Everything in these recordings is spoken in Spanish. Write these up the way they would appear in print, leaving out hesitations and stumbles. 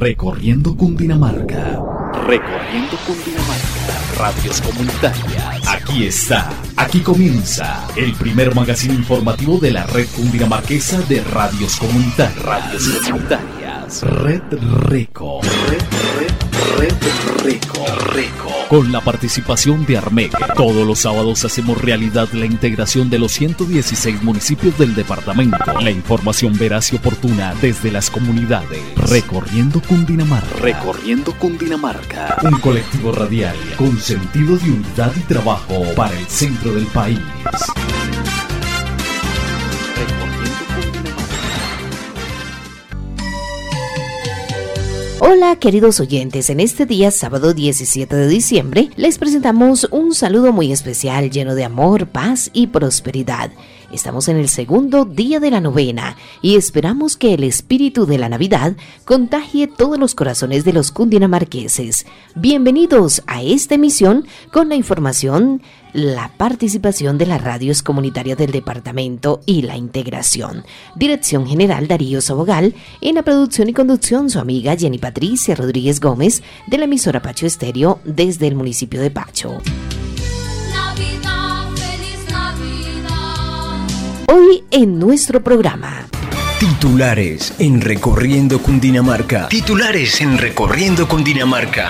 Recorriendo Cundinamarca. Recorriendo Cundinamarca. Radios comunitarias. Aquí está. Aquí comienza el primer magazine informativo de la red cundinamarquesa de radios comunitarias. Radios comunitarias. Red Reco. Red Reco. Con la participación de Armec. Todos los sábados hacemos realidad la integración de los 116 municipios del departamento. La información veraz y oportuna desde las comunidades. Recorriendo Cundinamarca. Recorriendo Cundinamarca. Un colectivo radial con sentido de unidad y trabajo para el centro del país. Hola queridos oyentes, en este día sábado 17 de diciembre les presentamos un saludo muy especial lleno de amor, paz y prosperidad. Estamos en el segundo día de la novena y esperamos que el espíritu de la Navidad contagie todos los corazones de los cundinamarqueses. Bienvenidos a esta emisión con la información, la participación de las radios comunitarias del departamento y la integración. Dirección General Darío Sabogal, en la producción y conducción su amiga Jenny Patricia Rodríguez Gómez de la emisora Pacho Estéreo desde el municipio de Pacho. Hoy en nuestro programa. Titulares en Recorriendo Cundinamarca. Titulares en Recorriendo Cundinamarca.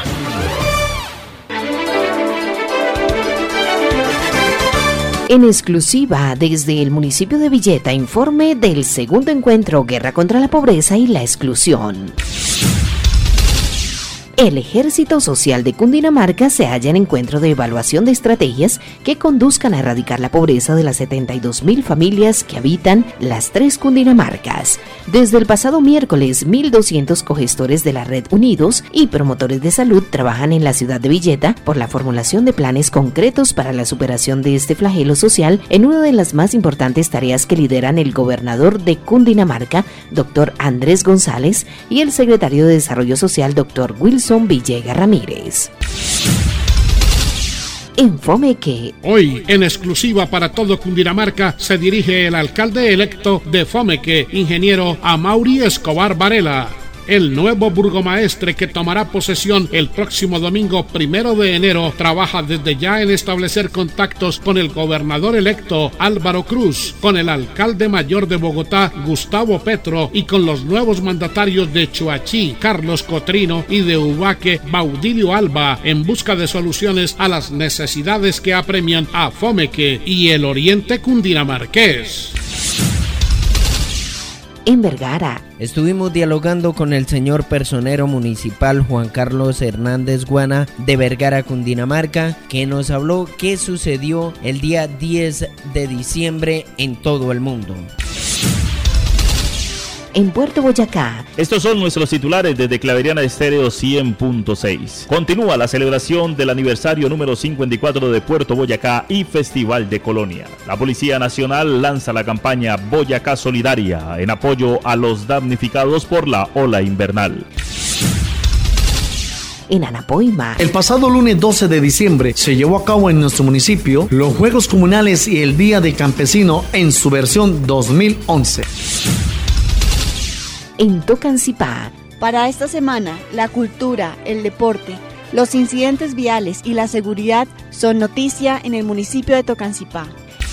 En exclusiva desde el municipio de Villeta, informe del segundo encuentro Guerra contra la Pobreza y la Exclusión. El Ejército Social de Cundinamarca se halla en encuentro de evaluación de estrategias que conduzcan a erradicar la pobreza de las 72.000 familias que habitan las 3 Cundinamarcas. Desde el pasado miércoles, 1.200 cogestores de la Red Unidos y promotores de salud trabajan en la ciudad de Villeta por la formulación de planes concretos para la superación de este flagelo social en una de las más importantes tareas que lideran el gobernador de Cundinamarca, Dr. Andrés González, y el secretario de Desarrollo Social, Dr. Wilson Villegas Ramírez. En Fomeque. Hoy, en exclusiva para todo Cundinamarca, se dirige el alcalde electo de Fomeque, ingeniero Amaury Escobar Varela. El nuevo burgomaestre que tomará posesión el próximo domingo 1 de enero trabaja desde ya en establecer contactos con el gobernador electo Álvaro Cruz, con el alcalde mayor de Bogotá Gustavo Petro y con los nuevos mandatarios de Chuachí Carlos Cotrino y de Ubaque Baudilio Alba en busca de soluciones a las necesidades que apremian a Fomeque y el oriente cundinamarqués. En Vergara. Estuvimos dialogando con el señor personero municipal Juan Carlos Hernández Guana de Vergara, Cundinamarca, que nos habló qué sucedió el día 10 de diciembre en todo el mundo. En Puerto Boyacá. Estos son nuestros titulares desde Claveriana Estéreo 100.6. Continúa la celebración del aniversario número 54 de Puerto Boyacá y Festival de Colonia. La Policía Nacional lanza la campaña Boyacá Solidaria en apoyo a los damnificados por la ola invernal. En Anapoima. El pasado lunes 12 de diciembre se llevó a cabo en nuestro municipio los Juegos Comunales y el Día del Campesino en su versión 2011. En Tocancipá. Para esta semana, la cultura, el deporte, los incidentes viales y la seguridad son noticia en el municipio de Tocancipá.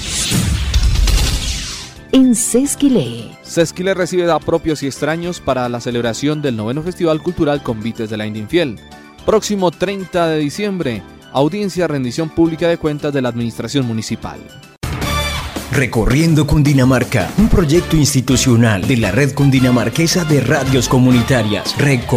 En Sesquilé. Sesquilé recibe a propios y extraños para la celebración del 9º Festival Cultural Convites de la India Infiel. Próximo 30 de diciembre, audiencia rendición pública de cuentas de la administración municipal. Recorriendo Cundinamarca, un proyecto institucional de la red cundinamarquesa de radios comunitarias, RECO.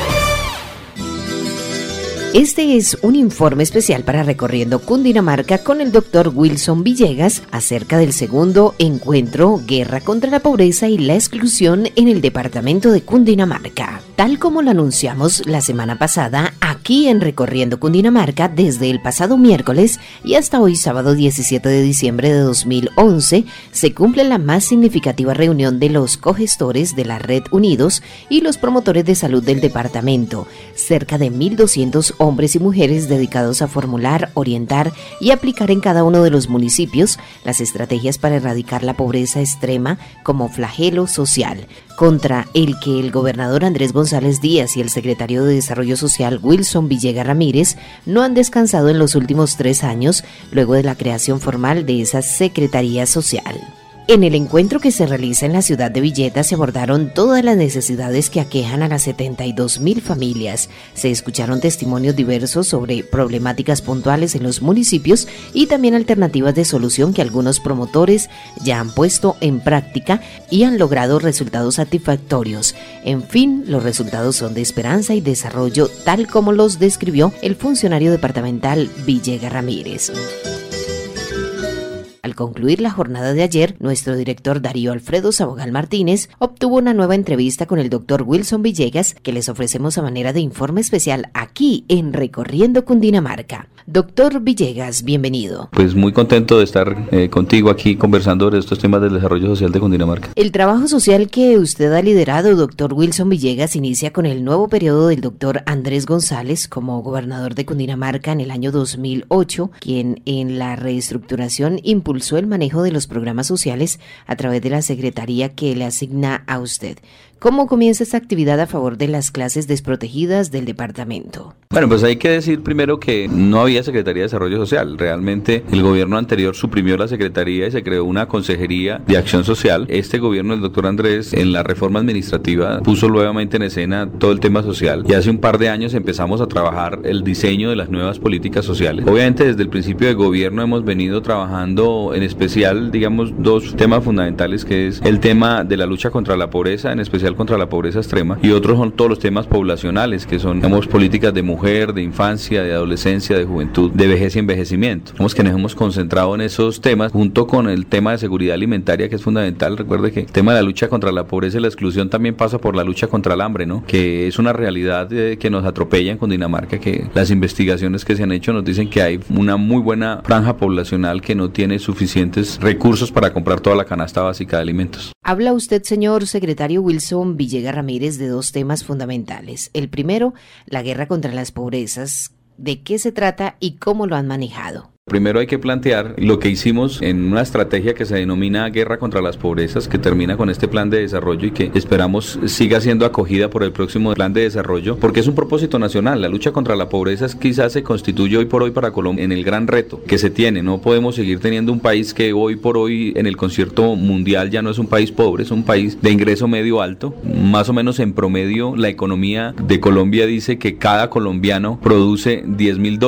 Este es un informe especial para Recorriendo Cundinamarca con el Dr. Wilson Villegas acerca del segundo encuentro Guerra contra la Pobreza y la Exclusión en el departamento de Cundinamarca. Tal como lo anunciamos la semana pasada, aquí en Recorriendo Cundinamarca, desde el pasado miércoles y hasta hoy sábado 17 de diciembre de 2011, se cumple la más significativa reunión de los cogestores de la Red Unidos y los promotores de salud del departamento. Cerca de 1.200 hombres y mujeres dedicados a formular, orientar y aplicar en cada uno de los municipios las estrategias para erradicar la pobreza extrema como flagelo social. contra el que el gobernador Andrés González Díaz y el secretario de Desarrollo Social Wilson Villegas Ramírez no han descansado en los últimos 3 años luego de la creación formal de esa Secretaría Social. En el encuentro que se realiza en la ciudad de Villeta se abordaron todas las necesidades que aquejan a las 72.000 familias. Se escucharon testimonios diversos sobre problemáticas puntuales en los municipios y también alternativas de solución que algunos promotores ya han puesto en práctica y han logrado resultados satisfactorios. En fin, los resultados son de esperanza y desarrollo, tal como los describió el funcionario departamental Villegas Ramírez. Al concluir la jornada de ayer, nuestro director Darío Alfredo Sabogal Martínez obtuvo una nueva entrevista con el doctor Wilson Villegas que les ofrecemos a manera de informe especial aquí en Recorriendo Cundinamarca. Doctor Villegas, bienvenido. Pues muy contento de estar contigo aquí conversando de estos temas del desarrollo social de Cundinamarca. El trabajo social que usted ha liderado, doctor Wilson Villegas, inicia con el nuevo periodo del doctor Andrés González como gobernador de Cundinamarca en el año 2008, quien en la reestructuración impulsó el manejo de los programas sociales a través de la secretaría que le asigna a usted. ¿Cómo comienza esta actividad a favor de las clases desprotegidas del departamento? Bueno, pues hay que decir primero que no había Secretaría de Desarrollo Social. Realmente el gobierno anterior suprimió la Secretaría y se creó una Consejería de Acción Social. Este gobierno del doctor Andrés, en la reforma administrativa, puso nuevamente en escena todo el tema social y hace un par de años empezamos a trabajar el diseño de las nuevas políticas sociales. Obviamente desde el principio del gobierno hemos venido trabajando en especial, digamos, 2 temas fundamentales, que es el tema de la lucha contra la pobreza, en especial contra la pobreza extrema, y otros son todos los temas poblacionales, que son, digamos, políticas de mujer, de infancia, de adolescencia, de juventud, de vejez y envejecimiento. Digamos que nos hemos concentrado en esos temas, junto con el tema de seguridad alimentaria, que es fundamental. Recuerde que el tema de la lucha contra la pobreza y la exclusión también pasa por la lucha contra el hambre, ¿no? Que es una realidad que nos atropella en Cundinamarca, que las investigaciones que se han hecho nos dicen que hay una muy buena franja poblacional que no tiene suficientes recursos para comprar toda la canasta básica de alimentos. Habla usted, señor secretario Wilson Villegas Ramírez, de 2 temas fundamentales. El primero, la guerra contra las pobrezas. ¿De qué se trata y cómo lo han manejado? Primero hay que plantear lo que hicimos en una estrategia que se denomina Guerra contra las Pobrezas, que termina con este plan de desarrollo y que esperamos siga siendo acogida por el próximo plan de desarrollo, porque es un propósito nacional. La lucha contra la pobreza quizás se constituye hoy por hoy para Colombia en el gran reto que se tiene. No podemos seguir teniendo un país que hoy por hoy en el concierto mundial ya no es un país pobre, es un país de ingreso medio alto. Más o menos en promedio la economía de Colombia dice que cada colombiano produce $10,000,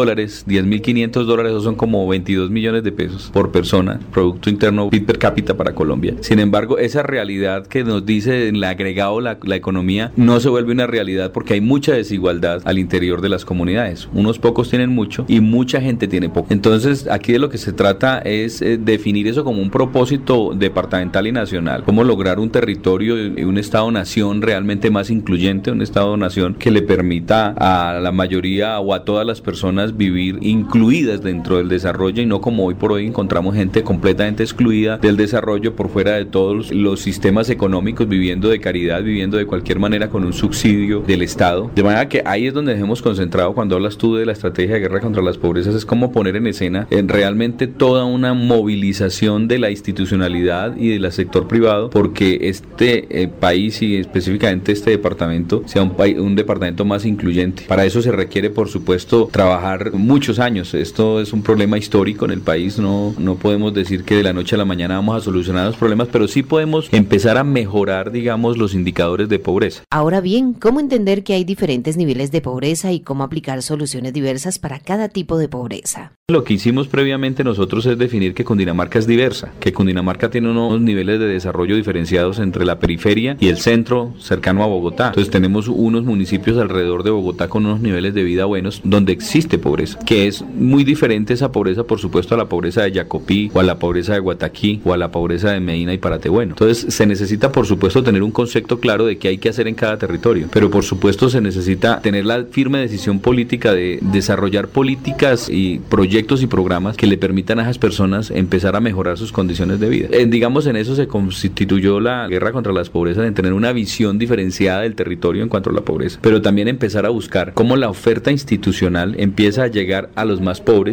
$10,500, esos son como 22 millones de pesos por persona, Producto Interno PIB per cápita para Colombia. Sin embargo, esa realidad que nos dice en el agregado la economía no se vuelve una realidad porque hay mucha desigualdad al interior de las comunidades. Unos pocos tienen mucho y mucha gente tiene poco. Entonces, aquí de lo que se trata es definir eso como un propósito departamental y nacional. Cómo lograr un territorio y un Estado-nación realmente más incluyente, un Estado-nación que le permita a la mayoría o a todas las personas vivir incluidas dentro del desarrollo y no como hoy por hoy encontramos gente completamente excluida del desarrollo por fuera de todos los sistemas económicos, viviendo de caridad, viviendo de cualquier manera con un subsidio del Estado. De manera que ahí es donde nos hemos concentrado cuando hablas tú de la estrategia de guerra contra las pobrezas, es como poner en escena realmente toda una movilización de la institucionalidad y del sector privado porque este país y específicamente este departamento sea un departamento más incluyente. Para eso se requiere, por supuesto, trabajar muchos años. Esto es un problema histórico en el país, no podemos decir que de la noche a la mañana vamos a solucionar los problemas, pero sí podemos empezar a mejorar, digamos, los indicadores de pobreza. Ahora bien, ¿cómo entender que hay diferentes niveles de pobreza y cómo aplicar soluciones diversas para cada tipo de pobreza? Lo que hicimos previamente nosotros es definir que Cundinamarca es diversa, que Cundinamarca tiene unos niveles de desarrollo diferenciados entre la periferia y el centro cercano a Bogotá. Entonces tenemos unos municipios alrededor de Bogotá con unos niveles de vida buenos donde existe pobreza, que es muy diferente esa pobreza, por supuesto, a la pobreza de Yacopí o a la pobreza de Guataquí o a la pobreza de Medina y Paratebueno. Entonces se necesita, por supuesto, tener un concepto claro de qué hay que hacer en cada territorio, pero por supuesto se necesita tener la firme decisión política de desarrollar políticas y proyectos y programas que le permitan a esas personas empezar a mejorar sus condiciones de vida. Digamos, en eso se constituyó la guerra contra las pobrezas, en tener una visión diferenciada del territorio en cuanto a la pobreza, pero también empezar a buscar cómo la oferta institucional empieza a llegar a los más pobres de manera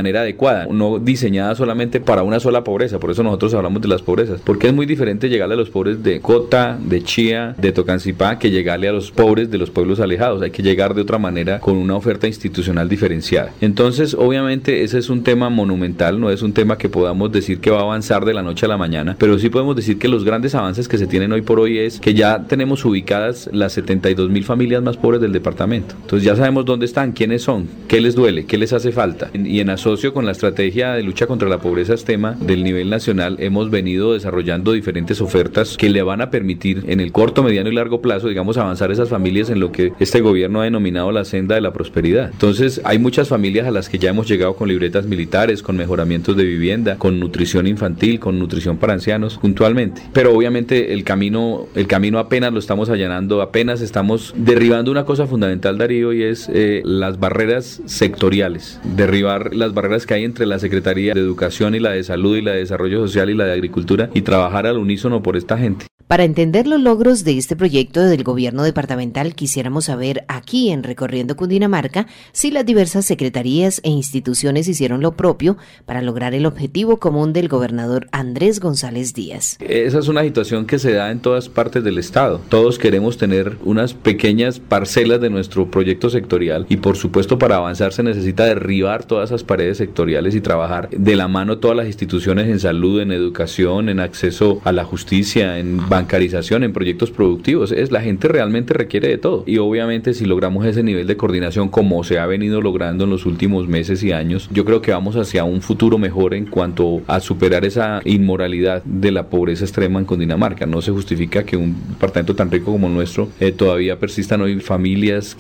manera adecuada, no diseñada solamente para una sola pobreza. Por eso nosotros hablamos de las pobrezas, porque es muy diferente llegarle a los pobres de Cota, de Chía, de Tocancipá, que llegarle a los pobres de los pueblos alejados. Hay que llegar de otra manera con una oferta institucional diferenciada. Entonces, obviamente, ese es un tema monumental, no es un tema que podamos decir que va a avanzar de la noche a la mañana, pero sí podemos decir que los grandes avances que se tienen hoy por hoy es que ya tenemos ubicadas las 72,000 familias más pobres del departamento. Entonces ya sabemos dónde están, quiénes son, qué les duele, qué les hace falta. Y en asocio con la estrategia de lucha contra la pobreza extrema del nivel nacional, hemos venido desarrollando diferentes ofertas que le van a permitir en el corto, mediano y largo plazo, digamos, avanzar esas familias en lo que este gobierno ha denominado la senda de la prosperidad. Entonces hay muchas familias a las que ya hemos llegado con libretas militares, con mejoramientos de vivienda, con nutrición infantil, con nutrición para ancianos, puntualmente. Pero obviamente el camino apenas lo estamos allanando, apenas estamos derribando una cosa fundamental, Darío, y es las barreras sectoriales, derribar las barreras que hay entre la Secretaría de Educación y la de Salud y la de Desarrollo Social y la de Agricultura, y trabajar al unísono por esta gente. Para entender los logros de este proyecto del gobierno departamental, quisiéramos saber aquí en Recorriendo Cundinamarca si las diversas secretarías e instituciones hicieron lo propio para lograr el objetivo común del gobernador Andrés González Díaz. Esa es una situación que se da en todas partes del estado. Todos queremos tener unas pequeñas parcelas de nuestro proyecto sectorial, y por supuesto para avanzar se necesita derribar todas esas paredes sectoriales y trabajar de la mano todas las instituciones en salud, en educación, en acceso a la justicia, en bancarización, en proyectos productivos. La gente realmente requiere de todo, y obviamente si logramos ese nivel de coordinación como se ha venido logrando en los últimos meses y años, yo creo que vamos hacia un futuro mejor en cuanto a superar esa inmoralidad de la pobreza extrema en Cundinamarca. No se justifica que un departamento tan rico como el nuestro todavía persistan hoy familias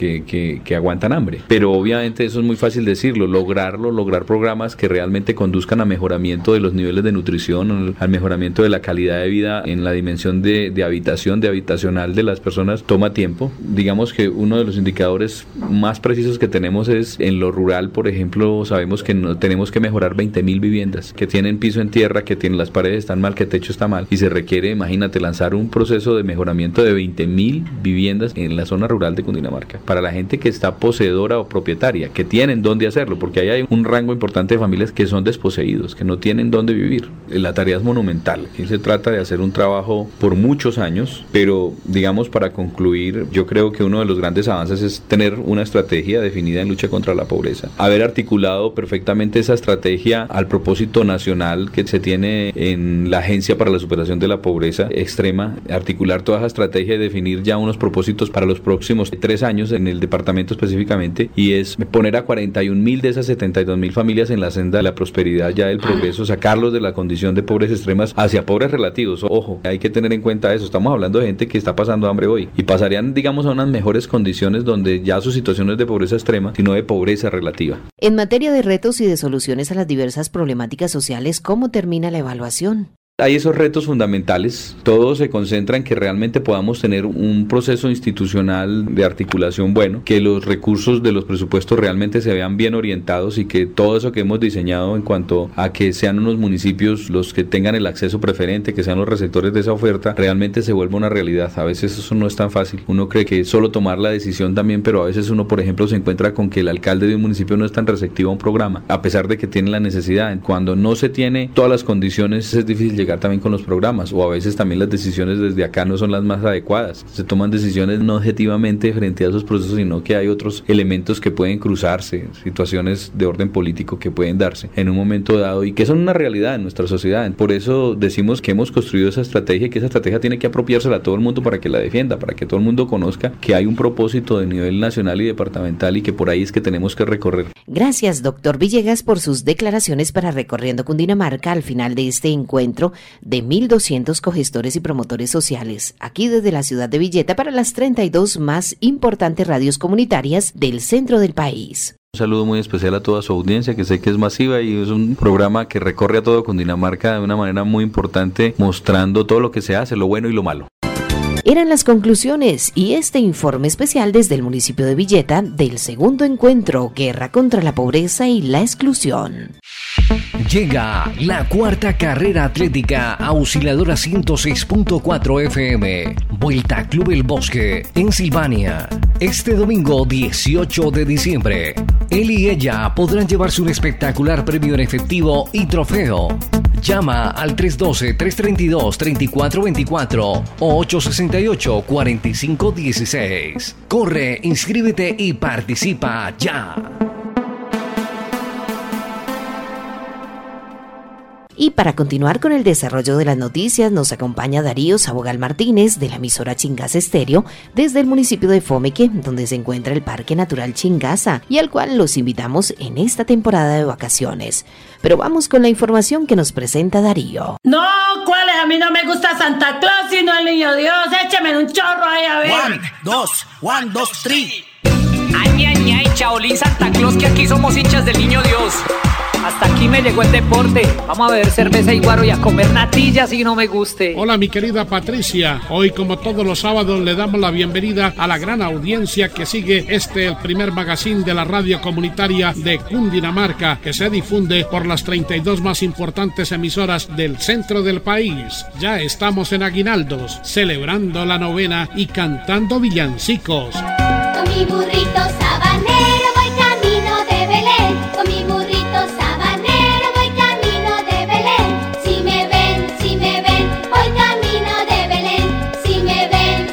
que aguantan hambre, pero obviamente eso es muy fácil decirlo, lograr programas que realmente conduzcan a mejoramiento de los niveles de nutrición, al mejoramiento de la calidad de vida en la dimensión de habitacional de las personas, toma tiempo. Digamos que uno de los indicadores más precisos que tenemos es en lo rural. Por ejemplo, sabemos que tenemos que mejorar 20,000 viviendas que tienen piso en tierra, que tienen las paredes están mal, que el techo está mal, y se requiere, imagínate, lanzar un proceso de mejoramiento de 20,000 viviendas en la zona rural de Cundinamarca para la gente que está poseedora o propietaria, que tienen dónde hacerlo, porque ahí hay un rango importante de familias que son desposeídos, que no tienen dónde vivir. La tarea es monumental. Aquí se trata de hacer un trabajo por muchos años, pero digamos, para concluir, yo creo que uno de los grandes avances es tener una estrategia definida en lucha contra la pobreza, haber articulado perfectamente esa estrategia al propósito nacional que se tiene en la Agencia para la Superación de la Pobreza Extrema, articular toda esa estrategia y definir ya unos propósitos para los próximos 3 años en el departamento específicamente, y es poner a 41,000 de esas 72,000 familias en la senda de la prosperidad, ya del progreso, sacarlos de la condición de pobres extremas hacia pobres relativos. Ojo, hay que tener en cuenta eso. Estamos hablando de gente que está pasando hambre hoy y pasarían, digamos, a unas mejores condiciones donde ya su situación no es de pobreza extrema, sino de pobreza relativa. En materia de retos y de soluciones a las diversas problemáticas sociales, ¿cómo termina la evaluación? Hay esos retos fundamentales, todo se concentra en que realmente podamos tener un proceso institucional de articulación bueno, que los recursos de los presupuestos realmente se vean bien orientados y que todo eso que hemos diseñado en cuanto a que sean unos municipios los que tengan el acceso preferente, que sean los receptores de esa oferta, realmente se vuelva una realidad. A veces eso no es tan fácil, uno cree que es solo tomar la decisión también, pero a veces uno, por ejemplo, se encuentra con que el alcalde de un municipio no es tan receptivo a un programa, a pesar de que tiene la necesidad. Cuando no se tiene todas las condiciones es difícil llegar también con los programas, o a veces también las decisiones desde acá no son las más adecuadas. Se toman decisiones no objetivamente frente a esos procesos, sino que hay otros elementos que pueden cruzarse, situaciones de orden político que pueden darse en un momento dado y que son una realidad en nuestra sociedad. Por eso decimos que hemos construido esa estrategia y que esa estrategia tiene que apropiársela a todo el mundo para que la defienda, para que todo el mundo conozca que hay un propósito de nivel nacional y departamental y que por ahí es que tenemos que recorrer. Gracias, doctor Villegas, por sus declaraciones para Recorriendo Cundinamarca al final de este encuentro de 1.200 cogestores y promotores sociales, aquí desde la ciudad de Villeta para las 32 más importantes radios comunitarias del centro del país. Un saludo muy especial a toda su audiencia, que sé que es masiva y es un programa que recorre a todo Cundinamarca de una manera muy importante, mostrando todo lo que se hace, lo bueno y lo malo. Eran las conclusiones y este informe especial desde el municipio de Villeta del segundo encuentro Guerra contra la Pobreza y la Exclusión. Llega la cuarta carrera atlética a Osciladora 106.4 FM. Vuelta a Club El Bosque en Silvania. Este domingo 18 de diciembre, él y ella podrán llevarse un espectacular premio en efectivo y trofeo. Llama al 312-332-3424 o 868-4516. Corre, inscríbete y participa ya. Y para continuar con el desarrollo de las noticias, nos acompaña Darío Sabogal Martínez de la emisora Chingaza Estéreo desde el municipio de Fomeque, donde se encuentra el Parque Natural Chingaza y al cual los invitamos en esta temporada de vacaciones. Pero vamos con la información que nos presenta Darío. No, ¿cuáles? A mí no me gusta Santa Claus sino el niño Dios. Échame un chorro ahí a ver. 1, 2, 3. Ay, Chaolín Santa Claus, que aquí somos hinchas del niño Dios. Hasta aquí me llegó el deporte. Vamos a beber cerveza y guaro y a comer natillas si no me guste. Hola, mi querida Patricia. Hoy, como todos los sábados, le damos la bienvenida a la gran audiencia que sigue el primer magazine de la radio comunitaria de Cundinamarca, que se difunde por las 32 más importantes emisoras del centro del país. Ya estamos en aguinaldos, celebrando la novena y cantando villancicos. Con mi burrito sabanero voy camino de Belén. Con mi burrito sabanero voy camino de Belén. Si me ven, voy camino de Belén. Si me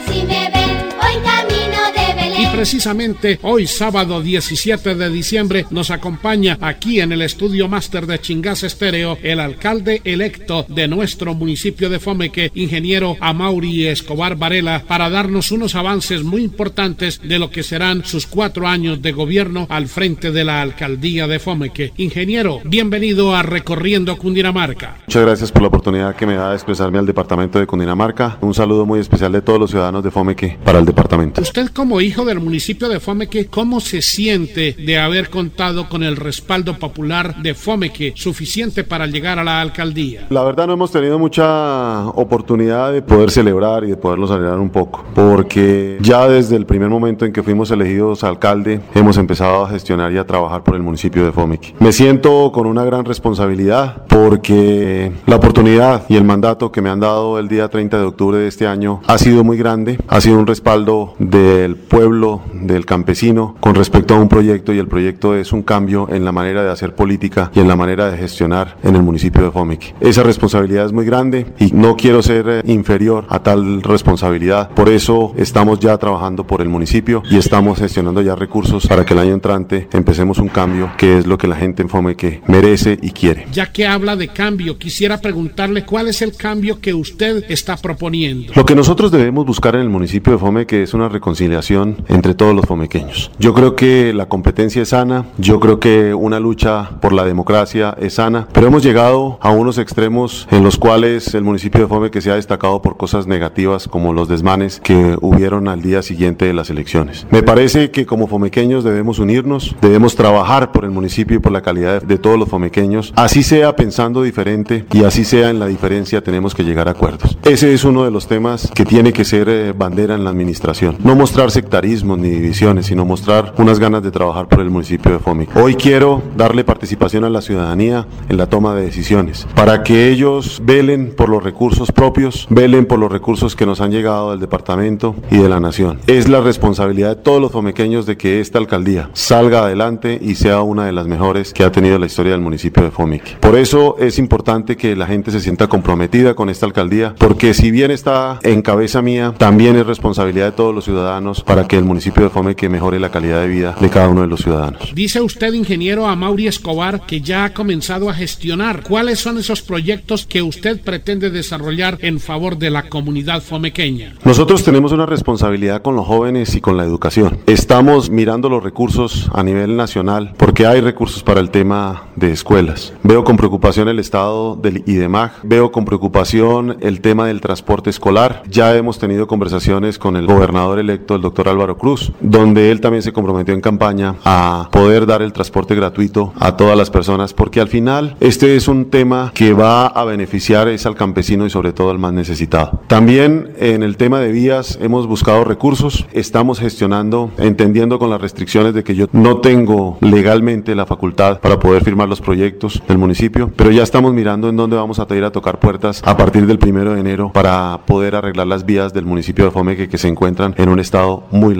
ven, voy camino de Belén. Y precisamente hoy, sábado 17 de diciembre, nos acompaña aquí en el estudio máster de Chingaza Estéreo el alcalde electo de nuestro municipio de Fomeque, ingeniero Amaury Escobar Varela, para darnos unos avances muy importantes de lo que serán sus 4 años de gobierno al frente de la alcaldía de Fomeque. Ingeniero, bienvenido a Recorriendo Cundinamarca. Muchas gracias por la oportunidad que me da de expresarme al departamento de Cundinamarca. Un saludo muy especial de todos los ciudadanos de Fomeque para el departamento. Usted, como hijo del municipio de Fomeque, ¿cómo se siente de haber contado con el respaldo popular de Fomeque suficiente para llegar a la alcaldía? La verdad, no hemos tenido mucha oportunidad de poder celebrar y de poderlo celebrar un poco, porque ya desde el primer momento en que fuimos elegidos alcalde, hemos empezado a gestionar y a trabajar por el municipio de Fomeque. Me siento con una gran responsabilidad porque la oportunidad y el mandato que me han dado el día 30 de octubre de este año ha sido muy grande, ha sido un respaldo del pueblo, del campesino, con respecto a un proyecto, y el proyecto es un cambio en la manera de hacer política y en la manera de gestionar en el municipio de Fomeque. Esa responsabilidad es muy grande y no quiero ser inferior a tal responsabilidad. Por eso estamos ya trabajando por el municipio y estamos gestionando ya recursos para que el año entrante empecemos un cambio, que es lo que la gente en Fomeque merece y quiere. Ya que habla de cambio, quisiera preguntarle cuál es el cambio que usted está proponiendo. Lo que nosotros debemos buscar en el municipio de Fomeque es una reconciliación entre todos los fomequeños. Yo creo que la competencia es sana, yo creo que una lucha por la democracia es sana, pero hemos llegado a unos extremos en los cuales el municipio de Fomeque se ha destacado por cosas negativas, como los desmanes que hubieron al día siguiente de las elecciones. Me parece que como fomequeños debemos unirnos, debemos trabajar por el municipio y por la calidad de todos los fomequeños, así sea pensando diferente y así sea en la diferencia, tenemos que llegar a acuerdos. Ese es uno de los temas que tiene que ser bandera en la administración. No mostrar sectarismos ni divisiones, sino mostrar unas ganas de trabajar por el municipio de Fomeque. Hoy quiero darle participación a la ciudadanía en la toma de decisiones, para que ellos velen por los recursos propios, velen por los recursos que nos han llegado del departamento y de la nación. Es la responsabilidad de todos los fomequeños de que esta alcaldía salga adelante y sea una de las mejores que ha tenido la historia del municipio de Fomeque. Por eso es importante que la gente se sienta comprometida con esta alcaldía, porque si bien está en cabeza mía, también es responsabilidad de todos los ciudadanos para que el municipio de Fomeque mejore la calidad de vida de cada uno de los ciudadanos. Dice usted, ingeniero Amaury Escobar, que ya ha comenzado a gestionar. ¿Cuáles son esos proyectos que usted pretende desarrollar en favor de la comunidad fomequeña? Nosotros tenemos una responsabilidad con los jóvenes y con la educación. Estamos mirando los recursos a nivel nacional porque hay recursos para el tema de escuelas. Veo con preocupación el estado del IDEMAG, veo con preocupación el tema del transporte escolar. Ya hemos tenido conversaciones con el gobernador electo, el doctor Álvaro Cruz, donde él también se comprometió en campaña a poder dar el transporte gratuito a todas las personas, porque al final este es un tema que va a beneficiar al campesino y sobre todo al más necesitado. También en el tema de vías hemos buscado recursos, estamos gestionando, entendiendo con las restricciones de que yo no tengo legalmente la facultad para poder firmar los proyectos del municipio, pero ya estamos mirando en dónde vamos a ir a tocar puertas a partir del 1 de enero para poder arreglar las vías del municipio de Fomeque, que se encuentran en un estado muy lamentable.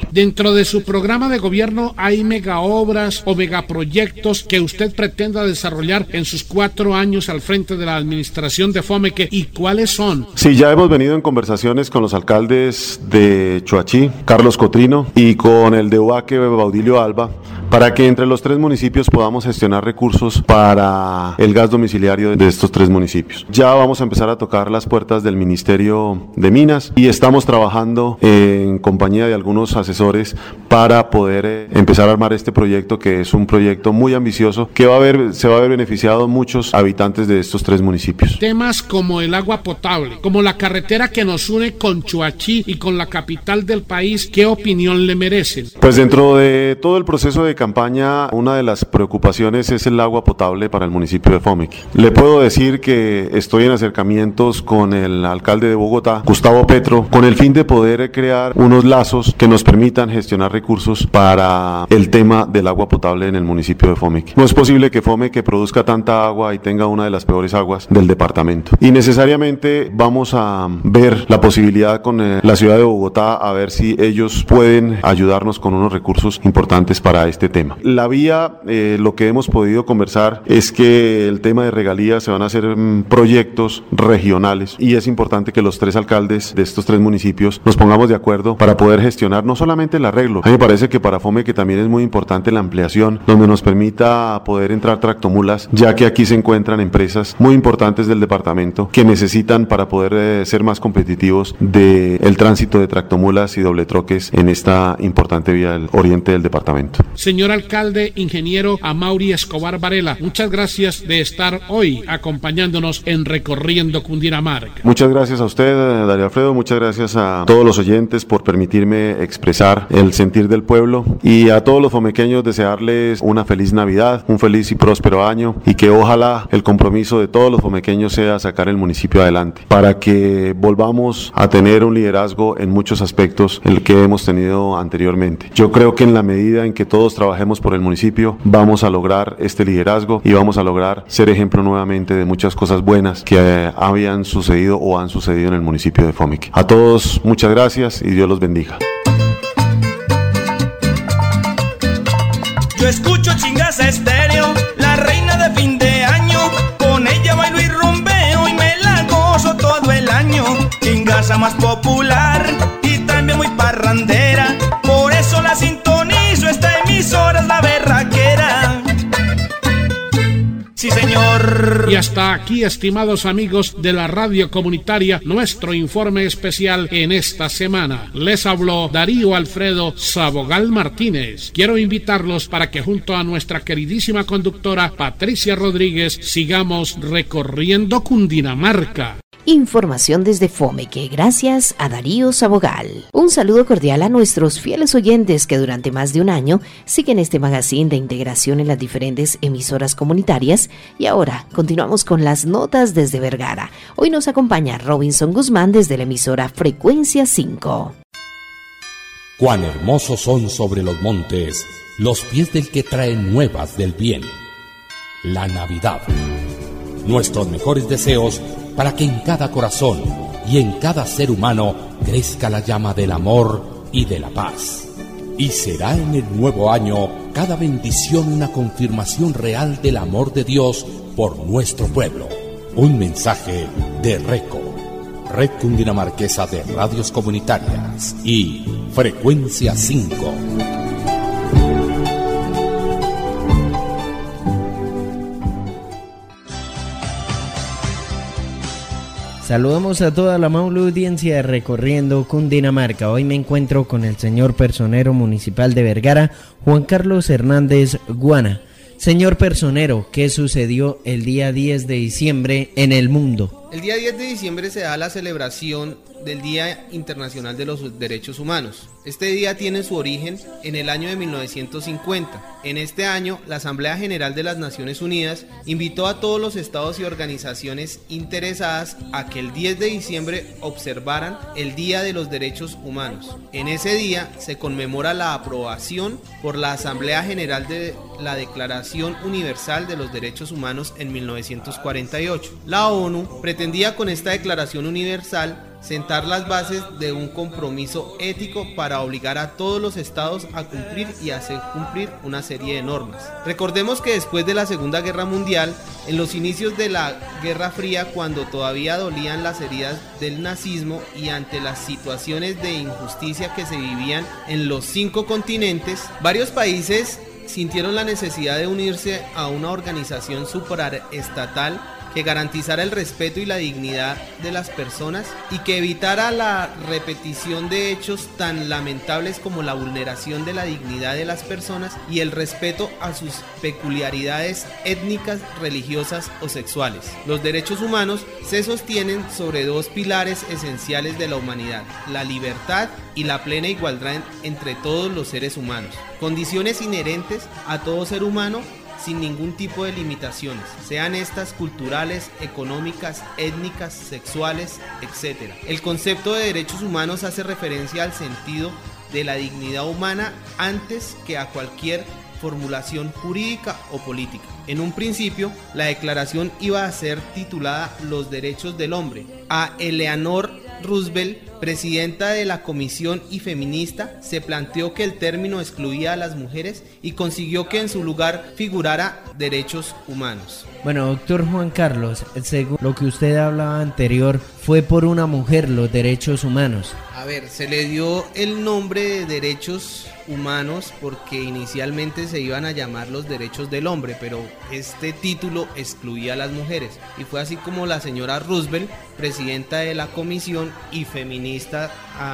Dentro de su programa de gobierno hay megaobras o megaproyectos que usted pretenda desarrollar en sus 4 años al frente de la administración de Fomeque, ¿y cuáles son? Sí, ya hemos venido en conversaciones con los alcaldes de Choachí, Carlos Cotrino, y con el de Ubaque, Baudilio Alba, para que entre los 3 municipios podamos gestionar recursos para el gas domiciliario de estos 3 municipios. Ya vamos a empezar a tocar las puertas del Ministerio de Minas y estamos trabajando en compañía de algunos asesores para poder empezar a armar este proyecto, que es un proyecto muy ambicioso que se va a ver beneficiado muchos habitantes de estos 3 municipios. Temas como el agua potable, como la carretera que nos une con Choachí y con la capital del país, ¿qué opinión le merecen? Pues dentro de todo el proceso de campaña, una de las preocupaciones es el agua potable para el municipio de Fomeque. Le puedo decir que estoy en acercamientos con el alcalde de Bogotá, Gustavo Petro, con el fin de poder crear unos lazos que nos permitan gestionar recursos para el tema del agua potable en el municipio de Fomeque. No es posible que Fomeque produzca tanta agua y tenga una de las peores aguas del departamento. Y necesariamente vamos a ver la posibilidad con la ciudad de Bogotá, a ver si ellos pueden ayudarnos con unos recursos importantes para este tema. La vía, lo que hemos podido conversar es que el tema de regalías se van a hacer proyectos regionales y es importante que los 3 alcaldes de estos 3 municipios nos pongamos de acuerdo para poder gestionar no solamente el arreglo. A mí me parece que para Fomeque también es muy importante la ampliación, donde nos permita poder entrar tractomulas, ya que aquí se encuentran empresas muy importantes del departamento que necesitan para poder ser más competitivos del tránsito de tractomulas y dobletroques en esta importante vía del oriente del departamento. Señor alcalde, ingeniero Amaury Escobar Varela, muchas gracias de estar hoy acompañándonos en Recorriendo Cundinamarca. Muchas gracias a usted, Darío Alfredo, muchas gracias a todos los oyentes por permitirme expresar el sentir del pueblo, y a todos los fomequeños desearles una feliz Navidad, un feliz y próspero año, y que ojalá el compromiso de todos los fomequeños sea sacar el municipio adelante, para que volvamos a tener un liderazgo en muchos aspectos el que hemos tenido anteriormente. Yo creo que en la medida en que todos trabajemos por el municipio, vamos a lograr este liderazgo y vamos a lograr ser ejemplo nuevamente de muchas cosas buenas que habían sucedido o han sucedido en el municipio de Fomeque. A todos, muchas gracias y Dios los bendiga. Yo escucho Chingaza Estéreo, la reina de fin de año. Con ella bailo y rumbeo y me la gozo todo el año. Chingaza más popular y también muy parrandera. Por eso la sintonizo, esta emisora es la berraquera. Sí, señor. Y hasta aquí, estimados amigos de la radio comunitaria, nuestro informe especial en esta semana. Les habló Darío Alfredo Sabogal Martínez. Quiero invitarlos para que junto a nuestra queridísima conductora Patricia Rodríguez sigamos recorriendo Cundinamarca. Información desde Fomeque, gracias a Darío Sabogal. Un saludo cordial a nuestros fieles oyentes que durante más de un año siguen este magazine de integración en las diferentes emisoras comunitarias. Y ahora continuamos con las notas desde Vergara. Hoy nos acompaña Robinson Guzmán desde la emisora Frecuencia 5. Cuán hermosos son sobre los montes los pies del que trae nuevas del bien. La Navidad. Nuestros mejores deseos para que en cada corazón y en cada ser humano crezca la llama del amor y de la paz. Y será en el nuevo año cada bendición una confirmación real del amor de Dios por nuestro pueblo. Un mensaje de RECO, Red Cundinamarquesa de Radios Comunitarias, y Frecuencia 5. Saludamos a toda la amable audiencia de Recorriendo Cundinamarca. Hoy me encuentro con el señor personero municipal de Vergara, Juan Carlos Hernández Guana. Señor personero, ¿qué sucedió el día 10 de diciembre en el mundo? El día 10 de diciembre se da la celebración del Día Internacional de los Derechos Humanos. Este día tiene su origen en el año de 1950. En este año, la Asamblea General de las Naciones Unidas invitó a todos los estados y organizaciones interesadas a que el 10 de diciembre observaran el Día de los Derechos Humanos. En ese día se conmemora la aprobación por la Asamblea General de la Declaración Universal de los Derechos Humanos en 1948. La ONU pretendía con esta Declaración Universal sentar las bases de un compromiso ético para obligar a todos los estados a cumplir y hacer cumplir una serie de normas. Recordemos que después de la Segunda Guerra Mundial, en los inicios de la Guerra Fría, cuando todavía dolían las heridas del nazismo y ante las situaciones de injusticia que se vivían en los 5 continentes, varios países sintieron la necesidad de unirse a una organización supraestatal que garantizara el respeto y la dignidad de las personas y que evitara la repetición de hechos tan lamentables como la vulneración de la dignidad de las personas y el respeto a sus peculiaridades étnicas, religiosas o sexuales. Los derechos humanos se sostienen sobre 2 pilares esenciales de la humanidad: la libertad y la plena igualdad entre todos los seres humanos, condiciones inherentes a todo ser humano sin ningún tipo de limitaciones, sean estas culturales, económicas, étnicas, sexuales, etc. El concepto de derechos humanos hace referencia al sentido de la dignidad humana antes que a cualquier formulación jurídica o política. En un principio, la declaración iba a ser titulada Los Derechos del Hombre. A Eleanor Roosevelt, presidenta de la Comisión y feminista, se planteó que el término excluía a las mujeres y consiguió que en su lugar figurara derechos humanos. Bueno, doctor Juan Carlos, según lo que usted hablaba anterior, fue por una mujer los derechos humanos. A ver, se le dio el nombre de derechos humanos porque inicialmente se iban a llamar los derechos del hombre, pero este título excluía a las mujeres, y fue así como la señora Roosevelt, presidenta de la comisión y feminista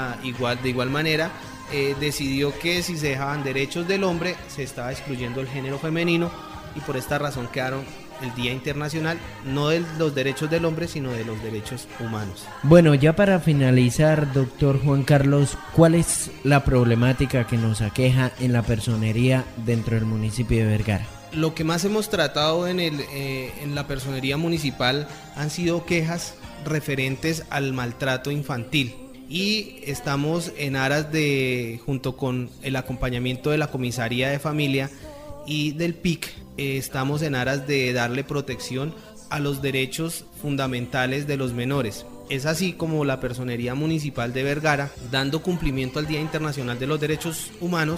de igual manera, decidió que si se dejaban derechos del hombre se estaba excluyendo el género femenino, y por esta razón quedaron el Día Internacional no de los derechos del hombre, sino de los derechos humanos. Bueno, ya para finalizar, doctor Juan Carlos, ¿cuál es la problemática que nos aqueja en la personería dentro del municipio de Vergara? Lo que más hemos tratado en la personería municipal han sido quejas referentes al maltrato infantil, y estamos en aras de, junto con el acompañamiento de la Comisaría de Familia y del PIC, estamos en aras de darle protección a los derechos fundamentales de los menores. Es así como la Personería Municipal de Vergara, dando cumplimiento al Día Internacional de los Derechos Humanos,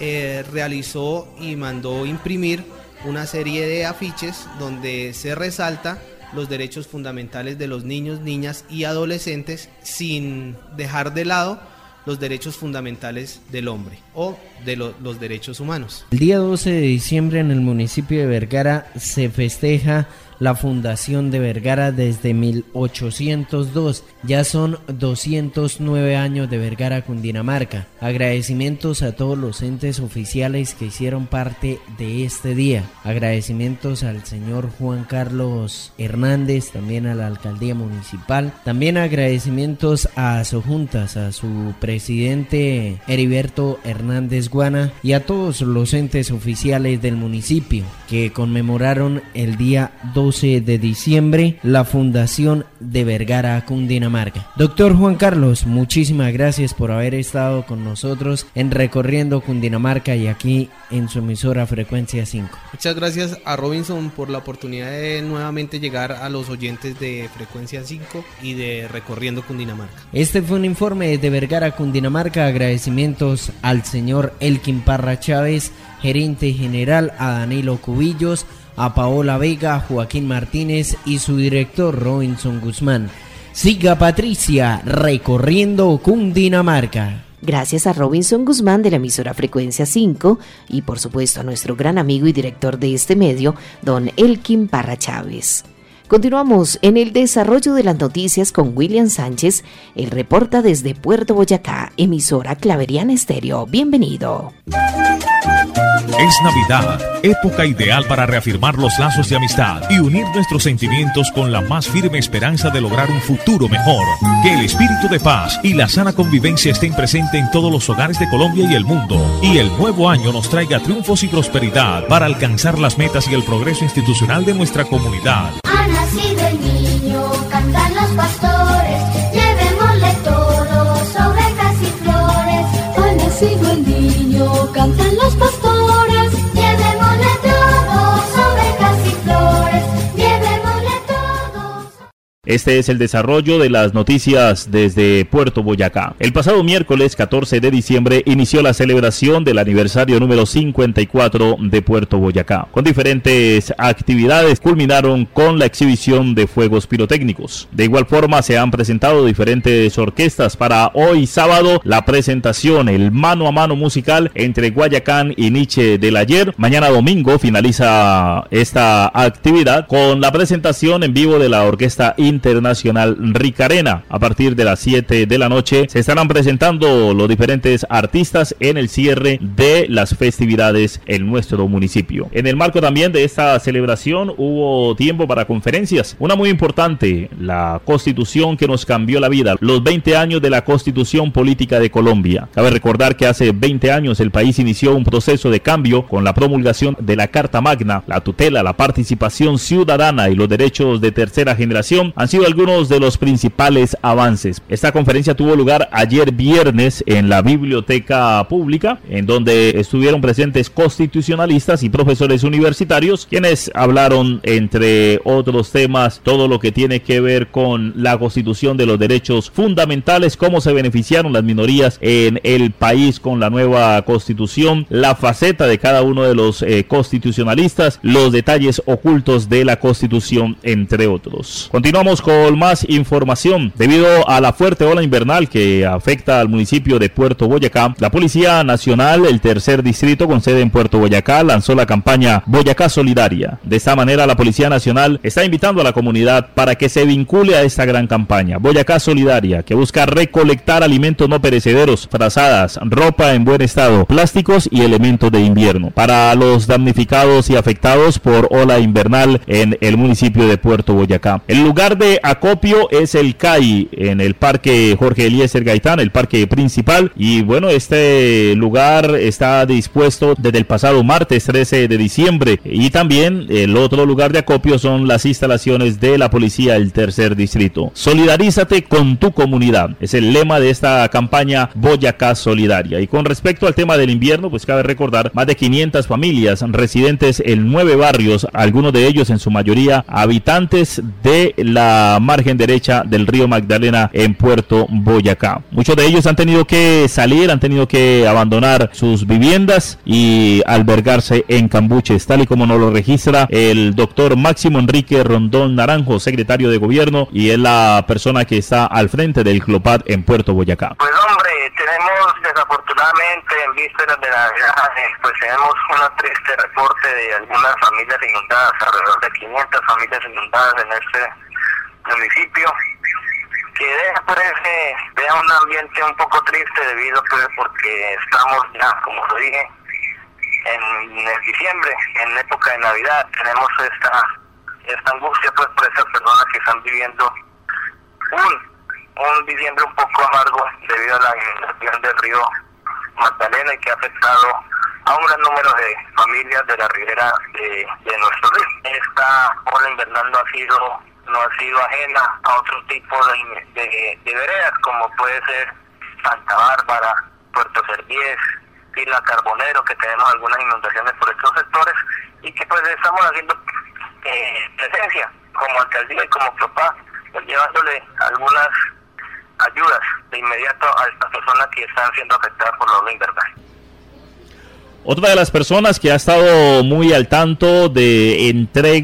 realizó y mandó imprimir una serie de afiches donde se resalta los derechos fundamentales de los niños, niñas y adolescentes, sin dejar de lado los derechos fundamentales del hombre o de los derechos humanos. El día 12 de diciembre en el municipio de Vergara se festeja la fundación de Vergara desde 1802. Ya son 209 años de Vergara, Cundinamarca. Agradecimientos a todos los entes oficiales que hicieron parte de este día. Agradecimientos al señor Juan Carlos Hernández, también a la alcaldía municipal. También agradecimientos a Sojuntas, a su presidente Heriberto Hernández Guana, y a todos los entes oficiales del municipio que conmemoraron el día 12 de diciembre la fundación de Vergara, Cundinamarca. Doctor Juan Carlos, muchísimas gracias por haber estado con nosotros en Recorriendo Cundinamarca y aquí en su emisora Frecuencia 5. Muchas gracias a Robinson por la oportunidad de nuevamente llegar a los oyentes de Frecuencia 5 y de Recorriendo Cundinamarca. Este fue un informe de Vergara, Cundinamarca. Agradecimientos al señor Elkin Parra Chávez, gerente general, a Danilo Cubillos, a Paola Vega, a Joaquín Martínez y su director Robinson Guzmán. Siga Patricia, Recorriendo Cundinamarca. Gracias a Robinson Guzmán de la emisora Frecuencia 5 y por supuesto a nuestro gran amigo y director de este medio, don Elkin Parra Chávez. Continuamos en el desarrollo de las noticias con William Sánchez. Él reporta desde Puerto Boyacá, emisora Claveriana Estéreo. Bienvenido. Es Navidad, época ideal para reafirmar los lazos de amistad y unir nuestros sentimientos con la más firme esperanza de lograr un futuro mejor. Que el espíritu de paz y la sana convivencia estén presentes en todos los hogares de Colombia y el mundo, y el nuevo año nos traiga triunfos y prosperidad para alcanzar las metas y el progreso institucional de nuestra comunidad. Ha nacido el niño, cantan los pastores, llevémosle todo, ovejas y flores. Ha nacido el niño, cantan los pastores, llevémosle todo, ovejas y flores, llevémosle todo. Este es el desarrollo de las noticias desde Puerto Boyacá. El pasado miércoles 14 de diciembre inició la celebración del aniversario número 54 de Puerto Boyacá. Con diferentes actividades culminaron con la exhibición de fuegos pirotécnicos. De igual forma se han presentado diferentes orquestas. Para hoy sábado la presentación, el mano a mano musical entre Guayacán y Nietzsche del Ayer. Mañana domingo finaliza esta actividad con la presentación en vivo de la Orquesta Internacional Ricarena. A partir de las 7 de la noche se estarán presentando los diferentes artistas en el cierre de las festividades en nuestro municipio. En el marco también de esta celebración hubo tiempo para conferencias. Una muy importante, la Constitución que nos cambió la vida, los 20 años de la Constitución Política de Colombia. Cabe recordar que hace 20 años el país inició un proceso de cambio con la promulgación de la Carta Magna. La tutela, la participación ciudadana y los derechos de tercera generación han sido algunos de los principales avances. Esta conferencia tuvo lugar ayer viernes en la Biblioteca Pública, en donde estuvieron presentes constitucionalistas y profesores universitarios, quienes hablaron, entre otros temas, todo lo que tiene que ver con la constitución de los derechos fundamentales, cómo se beneficiaron las minorías en el país con la nueva constitución, la faceta de cada uno de los constitucionalistas, los detalles ocultos de la constitución, entre otros. Continuamos con más información. Debido a la fuerte ola invernal que afecta al municipio de Puerto Boyacá, la Policía Nacional, el tercer distrito con sede en Puerto Boyacá, lanzó la campaña Boyacá Solidaria. De esta manera la Policía Nacional está invitando a la comunidad para que se vincule a esta gran campaña Boyacá Solidaria, que busca recolectar alimentos no perecederos, frazadas, ropa en buen estado, plásticos y elementos de invierno para los damnificados y afectados por ola invernal en el municipio de Puerto Boyacá. El lugar de acopio es el CAI en el Parque Jorge Eliezer Gaitán, el parque principal, y bueno, este lugar está dispuesto desde el pasado martes 13 de diciembre, y también el otro lugar de acopio son las instalaciones de la policía del tercer distrito. Solidarízate con tu comunidad, es el lema de esta campaña Boyacá Solidaria. Y con respecto al tema del invierno, pues cabe recordar, más de 500 familias residentes en 9 barrios, algunos de ellos en su mayoría habitantes de la margen derecha del río Magdalena en Puerto Boyacá. Muchos de ellos han tenido que salir, han tenido que abandonar sus viviendas y albergarse en cambuches, tal y como nos lo registra el doctor Máximo Enrique Rondón Naranjo, secretario de gobierno, y es la persona que está al frente del CLOPAD en Puerto Boyacá. Pues hombre, tenemos desafortunadamente en vísperas de Navidad, pues tenemos un triste reporte de algunas familias inundadas, alrededor de 500 familias inundadas en este municipio, que deja un ambiente un poco triste debido pues porque estamos ya, como lo dije, en el diciembre, en época de Navidad. Tenemos esta angustia pues por esas personas que están viviendo un diciembre un poco amargo debido a la inundación del río Magdalena, y que ha afectado a un gran número de familias de la ribera de nuestro río. Esta ola invernal no ha sido ajena a otro tipo de veredas, como puede ser Santa Bárbara, Puerto Serviés, Isla Carbonero, que tenemos algunas inundaciones por estos sectores, y que pues estamos haciendo presencia como alcaldía y como CLOPAD, pues llevándole algunas ayudas de inmediato a estas personas que están siendo afectadas por la ola invernal. Otra de las personas que ha estado muy al tanto de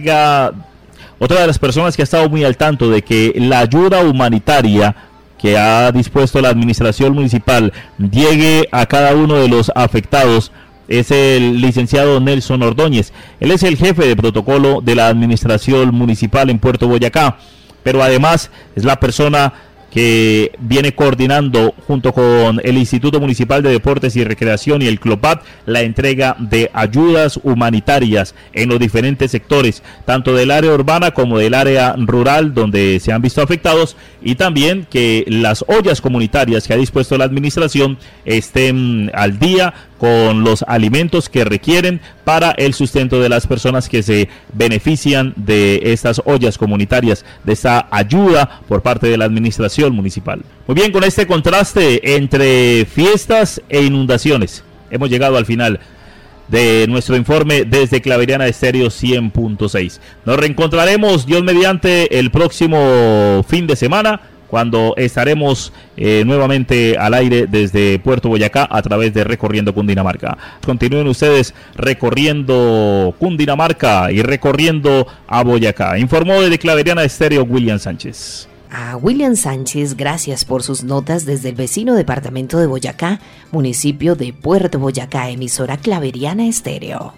que la ayuda humanitaria que ha dispuesto la administración municipal llegue a cada uno de los afectados es el licenciado Nelson Ordóñez. Él es el jefe de protocolo de la administración municipal en Puerto Boyacá, pero además es la persona que viene coordinando junto con el Instituto Municipal de Deportes y Recreación y el CLOPAD la entrega de ayudas humanitarias en los diferentes sectores, tanto del área urbana como del área rural donde se han visto afectados, y también que las ollas comunitarias que ha dispuesto la administración estén al día con los alimentos que requieren para el sustento de las personas que se benefician de estas ollas comunitarias, de esta ayuda por parte de la administración municipal. Muy bien, con este contraste entre fiestas e inundaciones, hemos llegado al final de nuestro informe desde Claveriana Estéreo 100.6. Nos reencontraremos, Dios mediante, el próximo fin de semana, cuando estaremos nuevamente al aire desde Puerto Boyacá a través de Recorriendo Cundinamarca. Continúen ustedes recorriendo Cundinamarca y recorriendo a Boyacá. Informó desde Claveriana Estéreo William Sánchez. A William Sánchez, gracias por sus notas desde el vecino departamento de Boyacá, municipio de Puerto Boyacá, emisora Claveriana Estéreo.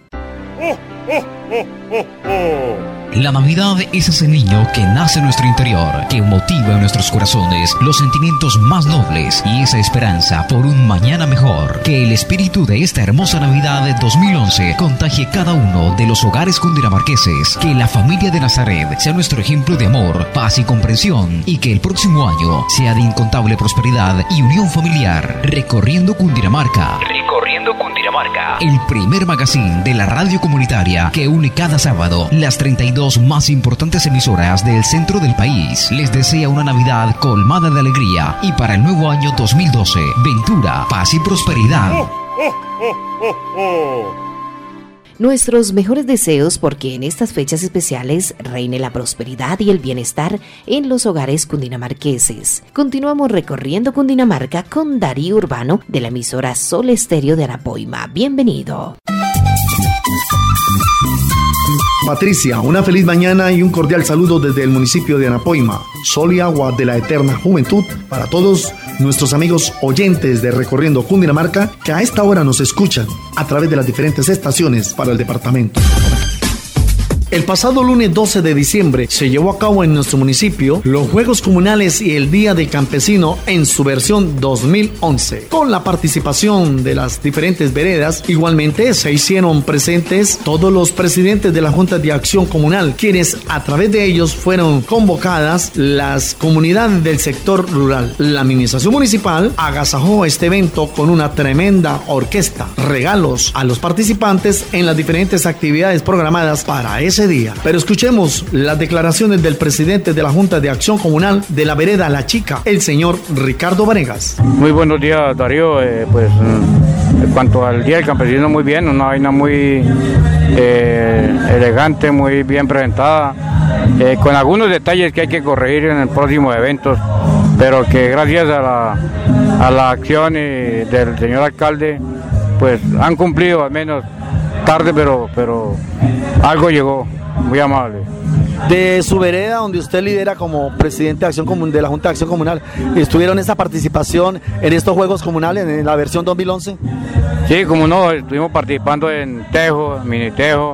La Navidad es ese niño que nace en nuestro interior, que motiva en nuestros corazones los sentimientos más nobles y esa esperanza por un mañana mejor. Que el espíritu de esta hermosa Navidad de 2011 contagie cada uno de los hogares cundinamarqueses. Que la familia de Nazaret sea nuestro ejemplo de amor, paz y comprensión, y que el próximo año sea de incontable prosperidad y unión familiar. Recorriendo Cundinamarca. Recorriendo Cundinamarca. El primer magazine de la radio comunitaria que une cada sábado las 32 más importantes emisoras del centro del país. Les desea una Navidad colmada de alegría y para el nuevo año 2012, ventura, paz y prosperidad. Nuestros mejores deseos porque en estas fechas especiales reine la prosperidad y el bienestar en los hogares cundinamarqueses. Continuamos recorriendo Cundinamarca con Darío Urbano de la emisora Sol Estéreo de Anapoima. Bienvenido. Patricia, una feliz mañana y un cordial saludo desde el municipio de Anapoima. Sol y agua de la eterna juventud para todos nuestros amigos oyentes de Recorriendo Cundinamarca que a esta hora nos escuchan a través de las diferentes estaciones para el departamento. El pasado lunes 12 de diciembre se llevó a cabo en nuestro municipio los Juegos Comunales y el Día del Campesino en su versión 2011. Con la participación de las diferentes veredas, igualmente se hicieron presentes todos los presidentes de la Junta de Acción Comunal, quienes a través de ellos fueron convocadas las comunidades del sector rural. La administración municipal agasajó este evento con una tremenda orquesta, regalos a los participantes en las diferentes actividades programadas para ese día. Pero escuchemos las declaraciones del presidente de la Junta de Acción Comunal de la vereda La Chica, el señor Ricardo Vanegas. Muy buenos días, Darío. En cuanto al Día del Campesino, muy bien, una vaina muy elegante, muy bien presentada, con algunos detalles que hay que corregir en el próximo eventos, pero que gracias a la acción del señor alcalde, pues han cumplido, al menos tarde, pero algo llegó, muy amable. De su vereda, donde usted lidera como presidente de Acción Común de la Junta de Acción Comunal, ¿estuvieron esa participación en estos Juegos Comunales en la versión 2011? Sí, como no, estuvimos participando en tejo, mini tejo,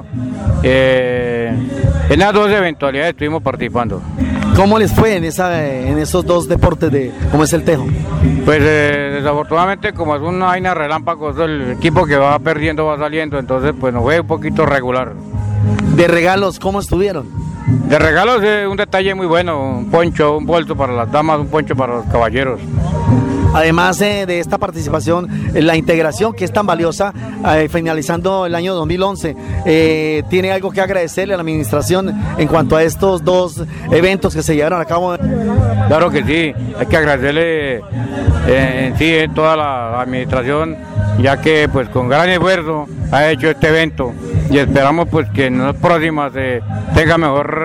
en las dos eventualidades estuvimos participando. ¿Cómo les fue en esos dos deportes como es el tejo? Pues desafortunadamente, como es una vaina relámpago, el equipo que va perdiendo va saliendo, entonces pues nos fue un poquito regular. ¿De regalos cómo estuvieron? De regalos un detalle muy bueno, un poncho, un bolso para las damas, un poncho para los caballeros. Además de esta participación, la integración que es tan valiosa, finalizando el año 2011, ¿tiene algo que agradecerle a la administración en cuanto a estos dos eventos que se llevaron a cabo? Claro que sí, hay que agradecerle en sí toda la administración, ya que pues con gran esfuerzo ha hecho este evento y esperamos pues que en las próximas tenga mejor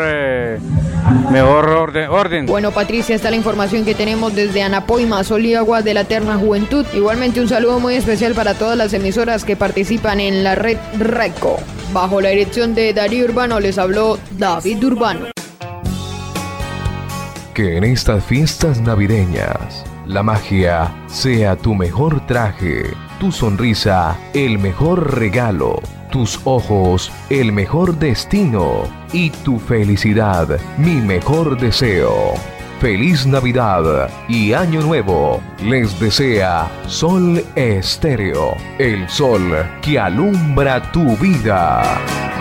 orden. Bueno, Patricia, esta es la información que tenemos desde Anapoima, Sol y agua de la eterna juventud. Igualmente un saludo muy especial para todas las emisoras que participan en la red RECO. Bajo la dirección de Darío Urbano les habló David Urbano. Que en estas fiestas navideñas la magia sea tu mejor traje, tu sonrisa el mejor regalo, tus ojos el mejor destino y tu felicidad mi mejor deseo. Feliz Navidad y Año Nuevo les desea Sol Estéreo, el sol que alumbra tu vida.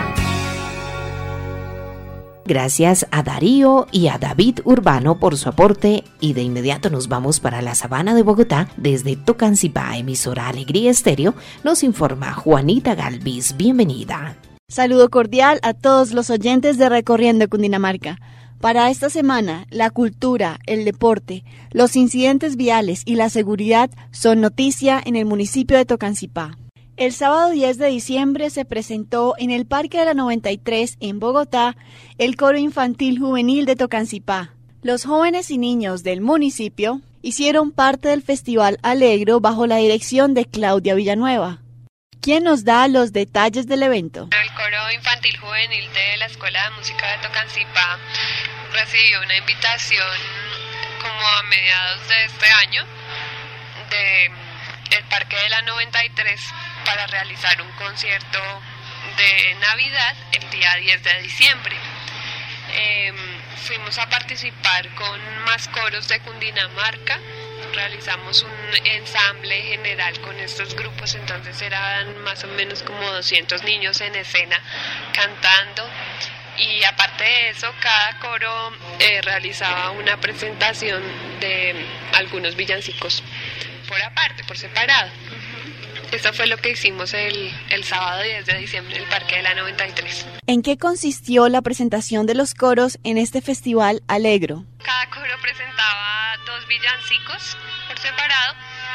Gracias a Darío y a David Urbano por su aporte y de inmediato nos vamos para la sabana de Bogotá. Desde Tocancipá, emisora Alegría Estéreo, nos informa Juanita Galvis. Bienvenida. Saludo cordial a todos los oyentes de Recorriendo Cundinamarca. Para esta semana, la cultura, el deporte, los incidentes viales y la seguridad son noticia en el municipio de Tocancipá. El sábado 10 de diciembre se presentó en el Parque de la 93 en Bogotá el Coro Infantil Juvenil de Tocancipá. Los jóvenes y niños del municipio hicieron parte del Festival Alegro bajo la dirección de Claudia Villanueva, quien nos da los detalles del evento. El Coro Infantil Juvenil de la Escuela de Música de Tocancipá recibió una invitación como a mediados de este año del Parque de la 93 para realizar un concierto de Navidad el día 10 de diciembre. Fuimos a participar con más coros de Cundinamarca, realizamos un ensamble general con estos grupos, entonces eran más o menos como 200 niños en escena cantando, y aparte de eso cada coro realizaba una presentación de algunos villancicos por aparte, por separado. Eso fue lo que hicimos el sábado 10 de diciembre en el Parque de la 93. ¿En qué consistió la presentación de los coros en este Festival Alegro? Cada coro presentaba 2 villancicos por separado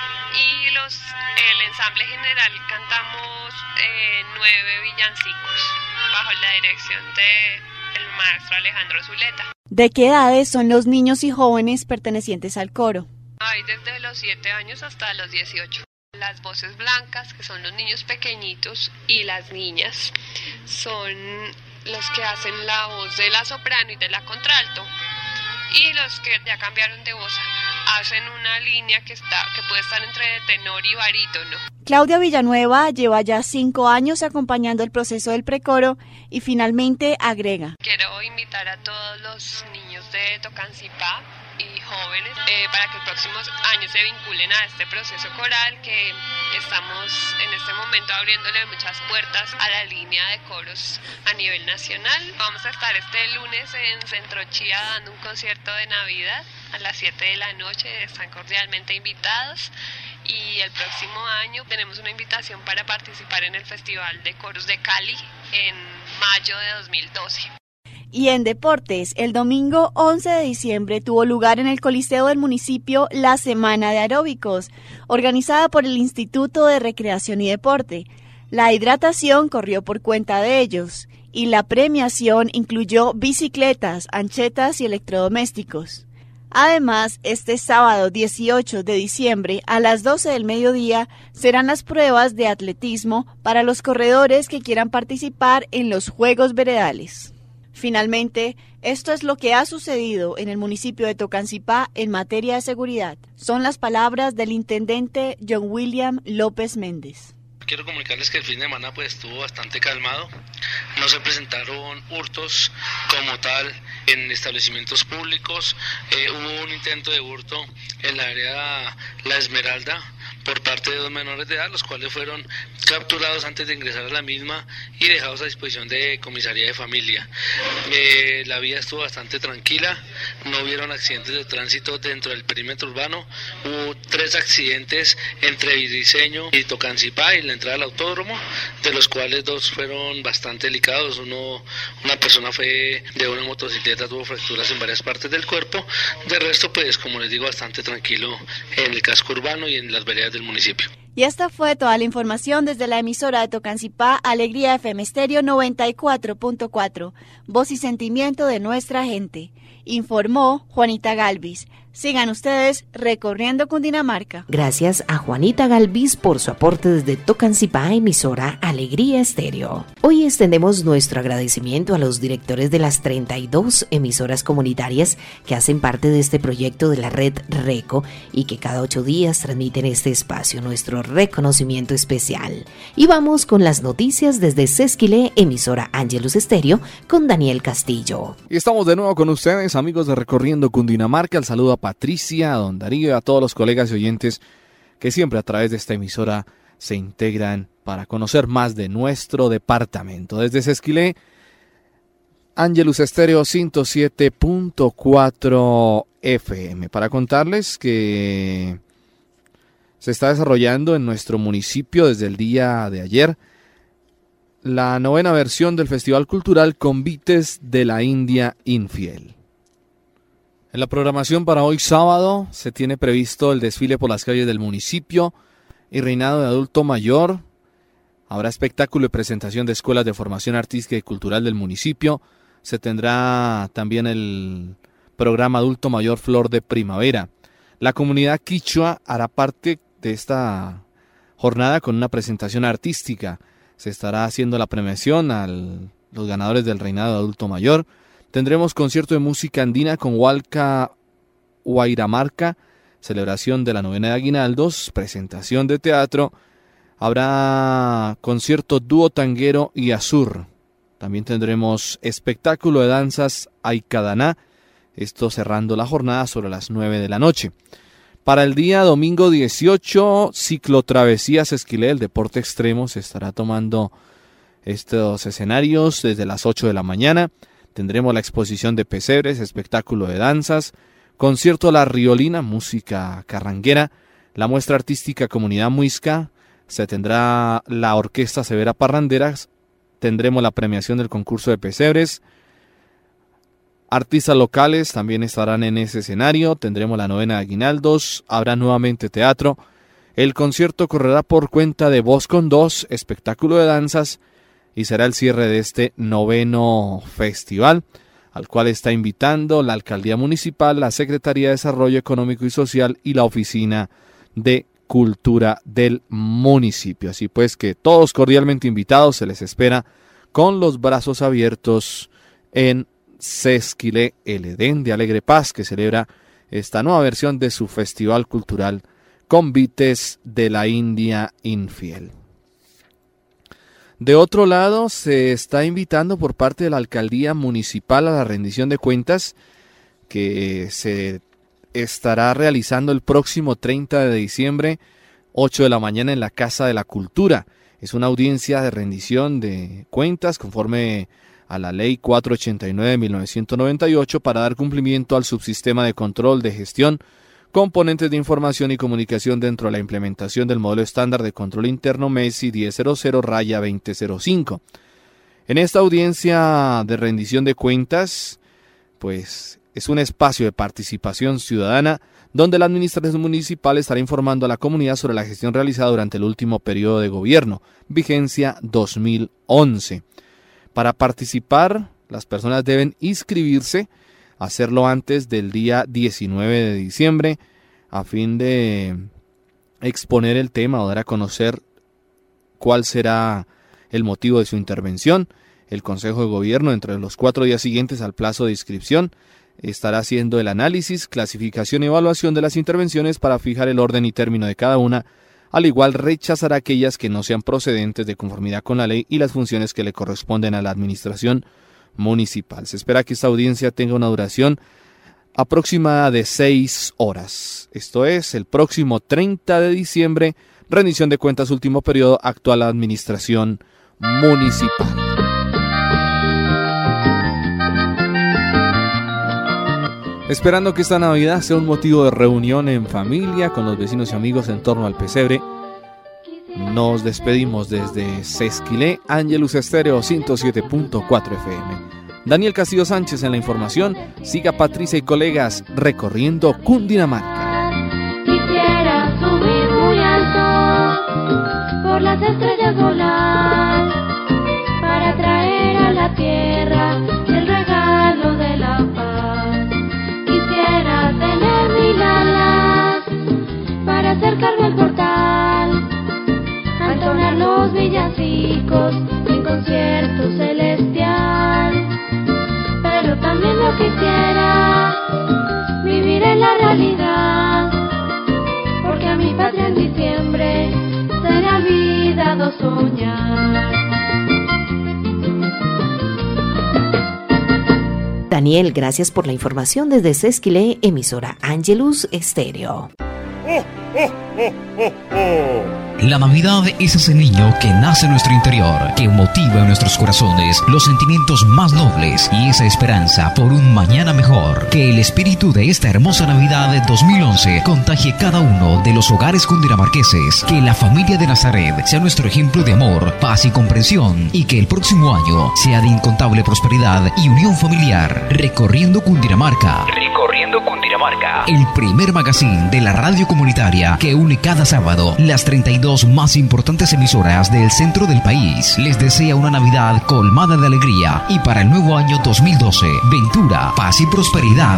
y el ensamble general cantamos 9 villancicos bajo la dirección del maestro Alejandro Zuleta. ¿De qué edades son los niños y jóvenes pertenecientes al coro? Hay desde los 7 años hasta los 18. Las voces blancas, que son los niños pequeñitos, y las niñas son los que hacen la voz de la soprano y de la contralto, y los que ya cambiaron de voz hacen una línea que puede estar entre tenor y barítono. Claudia Villanueva lleva ya 5 años acompañando el proceso del precoro y finalmente agrega: quiero invitar a todos los niños de Tocancipá y jóvenes para que el próximo año se vinculen a este proceso coral que estamos en este momento abriéndole muchas puertas a la línea de coros a nivel nacional. Vamos a estar este lunes en Centro Chía dando un concierto de Navidad a las 7 de la noche, están cordialmente invitados, y el próximo año tenemos una invitación para participar en el Festival de Coros de Cali en mayo de 2012. Y en deportes, el domingo 11 de diciembre tuvo lugar en el Coliseo del municipio la Semana de Aeróbicos, organizada por el Instituto de Recreación y Deporte. La hidratación corrió por cuenta de ellos y la premiación incluyó bicicletas, anchetas y electrodomésticos. Además, este sábado 18 de diciembre a las 12 del mediodía serán las pruebas de atletismo para los corredores que quieran participar en los Juegos Veredales. Finalmente, esto es lo que ha sucedido en el municipio de Tocancipá en materia de seguridad. Son las palabras del intendente John William López Méndez. Quiero comunicarles que el fin de semana estuvo bastante calmado, no se presentaron hurtos como tal en establecimientos públicos, hubo un intento de hurto en la área La Esmeralda por parte de 2 menores de edad, los cuales fueron capturados antes de ingresar a la misma y dejados a disposición de comisaría de familia. La vía estuvo bastante tranquila, no hubieron accidentes de tránsito dentro del perímetro urbano, hubo 3 accidentes entre Vidiseño y Tocancipá y la entrada al autódromo, de los cuales 2 fueron bastante delicados. Una persona fue de una motocicleta, tuvo fracturas en varias partes del cuerpo, de resto como les digo, bastante tranquilo en el casco urbano y en las veredas del municipio. Y esta fue toda la información desde la emisora de Tocancipá, Alegría FM Estéreo 94.4, voz y sentimiento de nuestra gente. Informó Juanita Galvis. Sigan ustedes recorriendo Cundinamarca. Gracias a Juanita Galvis por su aporte desde Tocancipá, emisora Alegría Estéreo. Hoy extendemos nuestro agradecimiento a los directores de las 32 emisoras comunitarias que hacen parte de este proyecto de la red RECO y que cada 8 días transmiten este espacio, nuestro reconocimiento especial. Y vamos con las noticias desde Sesquilé, emisora Ángelus Estéreo, con Daniel Castillo. Y estamos de nuevo con ustedes, amigos de Recorriendo Cundinamarca. El saludo a Patricia, a don Darío y a todos los colegas y oyentes que siempre a través de esta emisora se integran para conocer más de nuestro departamento. Desde Sesquilé, Ángelus Estéreo 107.4 FM. Para contarles que se está desarrollando en nuestro municipio desde el día de ayer la 9ª versión del Festival Cultural Convites de la India Infiel. En la programación para hoy sábado se tiene previsto el desfile por las calles del municipio y reinado de adulto mayor, Habrá espectáculo y presentación de escuelas de formación artística y cultural del municipio. Se tendrá también el programa Adulto Mayor Flor de Primavera. La comunidad quichua hará parte de esta jornada con una presentación artística. Se estará haciendo la premiación a los ganadores del reinado de adulto mayor. Tendremos concierto de música andina con Hualca Guairamarca, celebración de la novena de aguinaldos, presentación de teatro. Habrá concierto dúo tanguero y azur. También tendremos espectáculo de danzas Aikadaná, esto cerrando la jornada sobre las 9 de la noche. Para el día domingo 18, ciclotravesías Esquilé, el deporte extremo, se estará tomando estos escenarios desde las 8 de la mañana. Tendremos la exposición de pesebres, espectáculo de danzas, concierto La Riolina, música carranguera, la muestra artística Comunidad Muisca, se tendrá la orquesta Severa Parranderas, tendremos la premiación del concurso de pesebres, artistas locales también estarán en ese escenario, tendremos la novena de aguinaldos, habrá nuevamente teatro, el concierto correrá por cuenta de Voz con Dos, espectáculo de danzas, y será el cierre de este 9º festival, al cual está invitando la Alcaldía Municipal, la Secretaría de Desarrollo Económico y Social y la Oficina de Cultura del municipio. Así pues que todos cordialmente invitados, se les espera con los brazos abiertos en Sesquilé, el Edén de Alegre Paz, que celebra esta nueva versión de su festival cultural Convites de la India Infiel. De otro lado, se está invitando por parte de la Alcaldía Municipal a la rendición de cuentas que se estará realizando el próximo 30 de diciembre, 8 de la mañana en la Casa de la Cultura. Es una audiencia de rendición de cuentas conforme a la Ley 489 de 1998 para dar cumplimiento al subsistema de control de gestión, componentes de información y comunicación dentro de la implementación del modelo estándar de control interno MESI 1000-2005. En esta audiencia de rendición de cuentas, pues es un espacio de participación ciudadana donde la administración municipal estará informando a la comunidad sobre la gestión realizada durante el último periodo de gobierno, vigencia 2011. Para participar, las personas deben inscribirse, hacerlo antes del día 19 de diciembre, a fin de exponer el tema o dar a conocer cuál será el motivo de su intervención. El Consejo de Gobierno, entre los 4 días siguientes al plazo de inscripción, estará haciendo el análisis, clasificación y evaluación de las intervenciones para fijar el orden y término de cada una. Al igual, rechazará aquellas que no sean procedentes de conformidad con la ley y las funciones que le corresponden a la administración municipal. Se espera que esta audiencia tenga una duración aproximada de 6 horas. Esto es, el próximo 30 de diciembre, rendición de cuentas último periodo, actual administración municipal. Esperando que esta Navidad sea un motivo de reunión en familia con los vecinos y amigos en torno al pesebre, nos despedimos desde Sesquilé, Ángelus Estéreo 107.4 FM. Daniel Castillo Sánchez en la información. Siga Patricia y colegas recorriendo Cundinamarca. Quisiera subir muy alto, por las estrellas volar, para traer a la tierra el regalo de la paz. Quisiera tener mil alas para acercarme al portal, a entonar los villancicos en concierto celestial. Pero también lo quisiera vivir en la realidad, porque a mi patria en diciembre se me ha olvidado soñar. Daniel, gracias por la información desde Sesquilé, emisora Ángelus Estéreo. La Navidad es ese niño que nace en nuestro interior, que motiva en nuestros corazones los sentimientos más nobles y esa esperanza por un mañana mejor. Que el espíritu de esta hermosa Navidad de 2011 contagie cada uno de los hogares cundinamarqueses. Que la familia de Nazaret sea nuestro ejemplo de amor, paz y comprensión, y que el próximo año sea de incontable prosperidad y unión familiar. Recorriendo Cundinamarca. Recorriendo Cundinamarca. Cundinamarca, el primer magazine de la radio comunitaria que une cada sábado las 32 más importantes emisoras del centro del país. Les desea una Navidad colmada de alegría y para el nuevo año 2012, ventura, paz y prosperidad.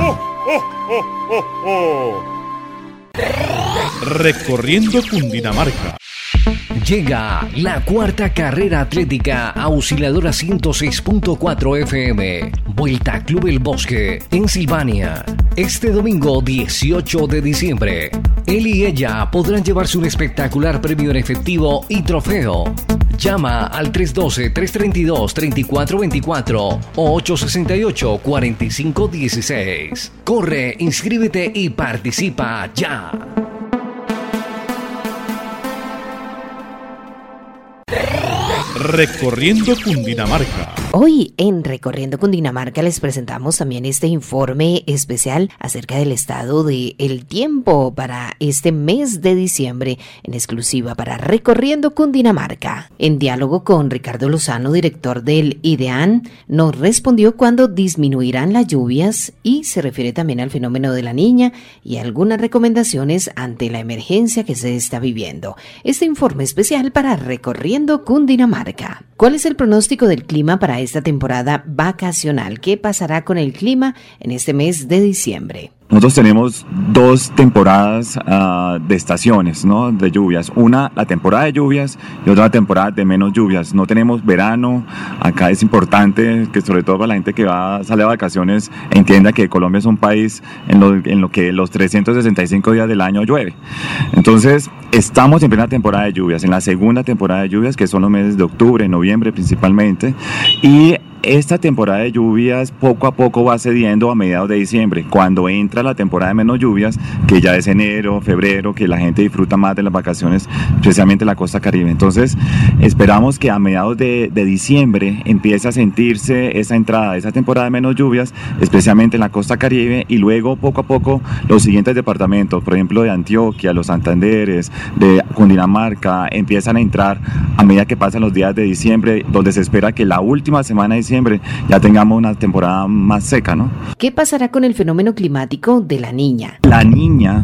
Recorriendo Cundinamarca. Llega la cuarta carrera atlética Auxiliadora 106.4 FM, Vuelta Club El Bosque, en Silvania. Este domingo 18 de diciembre, él y ella podrán llevarse un espectacular premio en efectivo y trofeo. Llama al 312-332-3424 o 868-4516. Corre, inscríbete y participa ya. Recorriendo Cundinamarca. Hoy en Recorriendo Cundinamarca les presentamos también este informe especial acerca del estado del tiempo para este mes de diciembre, en exclusiva para Recorriendo Cundinamarca. En diálogo con Ricardo Lozano, director del IDEAN, nos respondió cuándo disminuirán las lluvias y se refiere también al fenómeno de la Niña y algunas recomendaciones ante la emergencia que se está viviendo. Este informe especial para Recorriendo Cundinamarca. ¿Cuál es el pronóstico del clima para esta temporada vacacional? ¿Qué pasará con el clima en este mes de diciembre? Nosotros tenemos dos temporadas de estaciones, ¿no? De lluvias. Una, la temporada de lluvias, y otra, la temporada de menos lluvias. No tenemos verano. Acá es importante que, sobre todo para la gente que sale a vacaciones, entienda que Colombia es un país en lo que los 365 días del año llueve. Entonces, estamos en plena temporada de lluvias, en la segunda temporada de lluvias, que son los meses de octubre, noviembre principalmente, y esta temporada de lluvias poco a poco va cediendo a mediados de diciembre, cuando entra la temporada de menos lluvias, que ya es enero, febrero, que la gente disfruta más de las vacaciones, especialmente en la costa caribe. Entonces, esperamos que a mediados de diciembre empiece a sentirse esa entrada, esa temporada de menos lluvias, especialmente en la costa caribe, y luego poco a poco los siguientes departamentos, por ejemplo de Antioquia, los Santanderes, de Cundinamarca, empiezan a entrar a medida que pasan los días de diciembre, donde se espera que la última semana de diciembre ya tengamos una temporada más seca, ¿no? ¿Qué pasará con el fenómeno climático de la Niña? La Niña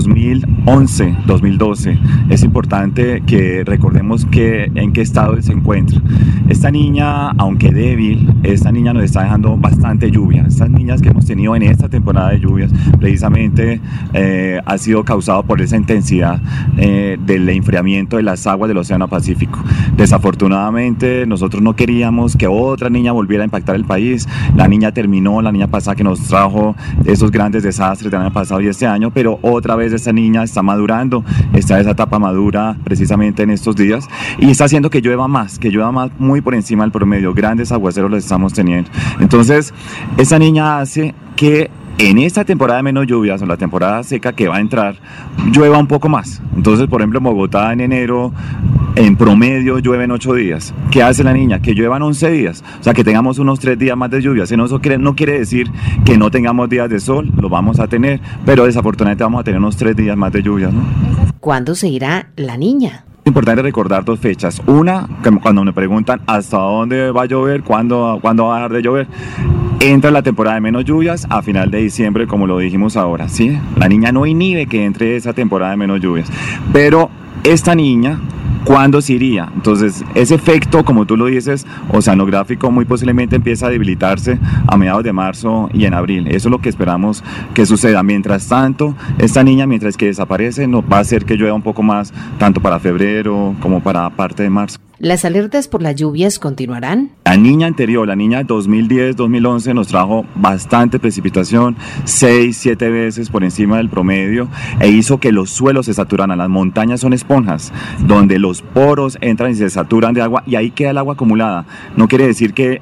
2011-2012, es importante que recordemos en qué estado se encuentra. Esta niña, aunque débil, esta niña nos está dejando bastante lluvia. Estas niñas que hemos tenido en esta temporada de lluvias, precisamente ha sido causado por esa intensidad del enfriamiento de las aguas del Océano Pacífico. Desafortunadamente, nosotros no queríamos que otra niña volviera a impactar el país. La niña terminó, la niña pasada que nos trajo esos grandes desastres del año pasado y este año, pero otra vez esta niña está madurando, está en esa etapa madura precisamente en estos días y está haciendo que llueva más muy por encima del promedio. Grandes aguaceros los estamos teniendo. Entonces, esta niña hace que en esta temporada de menos lluvias o la temporada seca que va a entrar, llueva un poco más. Entonces, por ejemplo, en Bogotá en enero, en promedio llueven 8 días. ¿Qué hace la niña? Que lluevan 11 días. O sea, que tengamos unos 3 días más de lluvias. Eso no quiere decir que no tengamos días de sol, lo vamos a tener, pero desafortunadamente vamos a tener unos 3 días más de lluvias, ¿no? ¿Cuándo se irá la Niña? Es importante recordar 2 fechas. Una, cuando me preguntan hasta dónde va a llover, cuándo va a dejar de llover. Entra la temporada de menos lluvias a final de diciembre, como lo dijimos ahora, ¿sí? La niña no inhibe que entre esa temporada de menos lluvias. Pero esta niña, ¿cuándo se iría? Entonces, ese efecto, como tú lo dices, oceanográfico, muy posiblemente empieza a debilitarse a mediados de marzo y en abril. Eso es lo que esperamos que suceda. Mientras tanto, esta niña, mientras que desaparece, nos va a hacer que llueva un poco más, tanto para febrero como para parte de marzo. ¿Las alertas por las lluvias continuarán? La niña anterior, la niña 2010-2011, nos trajo bastante precipitación, 6-7 veces por encima del promedio, e hizo que los suelos se saturaran. Las montañas son esponjas, donde los poros entran y se saturan de agua, y ahí queda el agua acumulada. No quiere decir que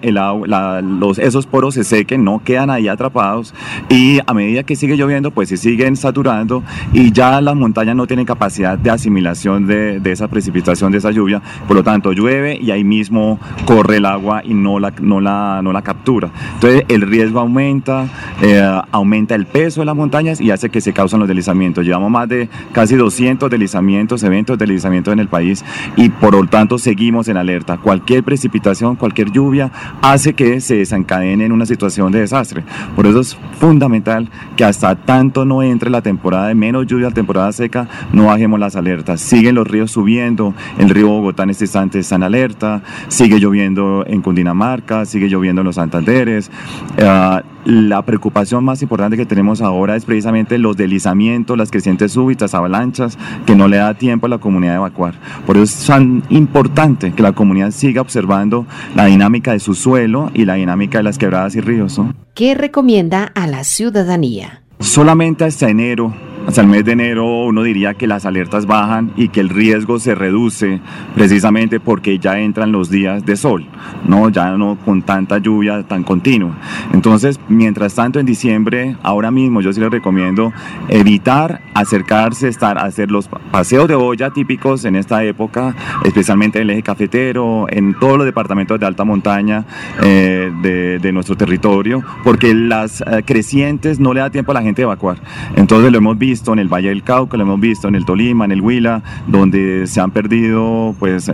esos poros se sequen, no, quedan ahí atrapados, y a medida que sigue lloviendo, pues se siguen saturando, y ya las montañas no tienen capacidad de asimilación de esa precipitación, de esa lluvia. Por lo tanto, llueve y ahí mismo corre el agua observa y no la captura. Entonces el riesgo aumenta el peso de las montañas y hace que se causen los deslizamientos. Llevamos más de casi 200 eventos de deslizamiento en el país y por lo tanto seguimos en alerta. Cualquier precipitación, cualquier lluvia hace que se desencadene en una situación de desastre. Por eso es fundamental que hasta tanto no entre la temporada de menos lluvia, la temporada seca, no bajemos las alertas. Siguen los ríos subiendo, el río Bogotá en este instante está en alerta, sigue lloviendo en Cundinamarca, sigue lloviendo en los Santanderes. La preocupación más importante que tenemos ahora es precisamente los deslizamientos, las crecientes súbitas, avalanchas, que no le da tiempo a la comunidad de evacuar. Por eso es tan importante que la comunidad siga observando la dinámica de su suelo y la dinámica de las quebradas y ríos, ¿no? ¿Qué recomienda a la ciudadanía? Solamente hasta enero, hasta el mes de enero, uno diría que las alertas bajan y que el riesgo se reduce precisamente porque ya entran los días de sol, ¿no? Ya no con tanta lluvia tan continua. Entonces, mientras tanto en diciembre, ahora mismo yo sí les recomiendo evitar acercarse, hacer los paseos de boya típicos en esta época, especialmente en el eje cafetero, en todos los departamentos de alta montaña de nuestro territorio, porque las crecientes no le da tiempo a la gente de evacuar. Entonces lo hemos visto en el Valle del Cauca, lo hemos visto en el Tolima, en el Huila, donde se han perdido,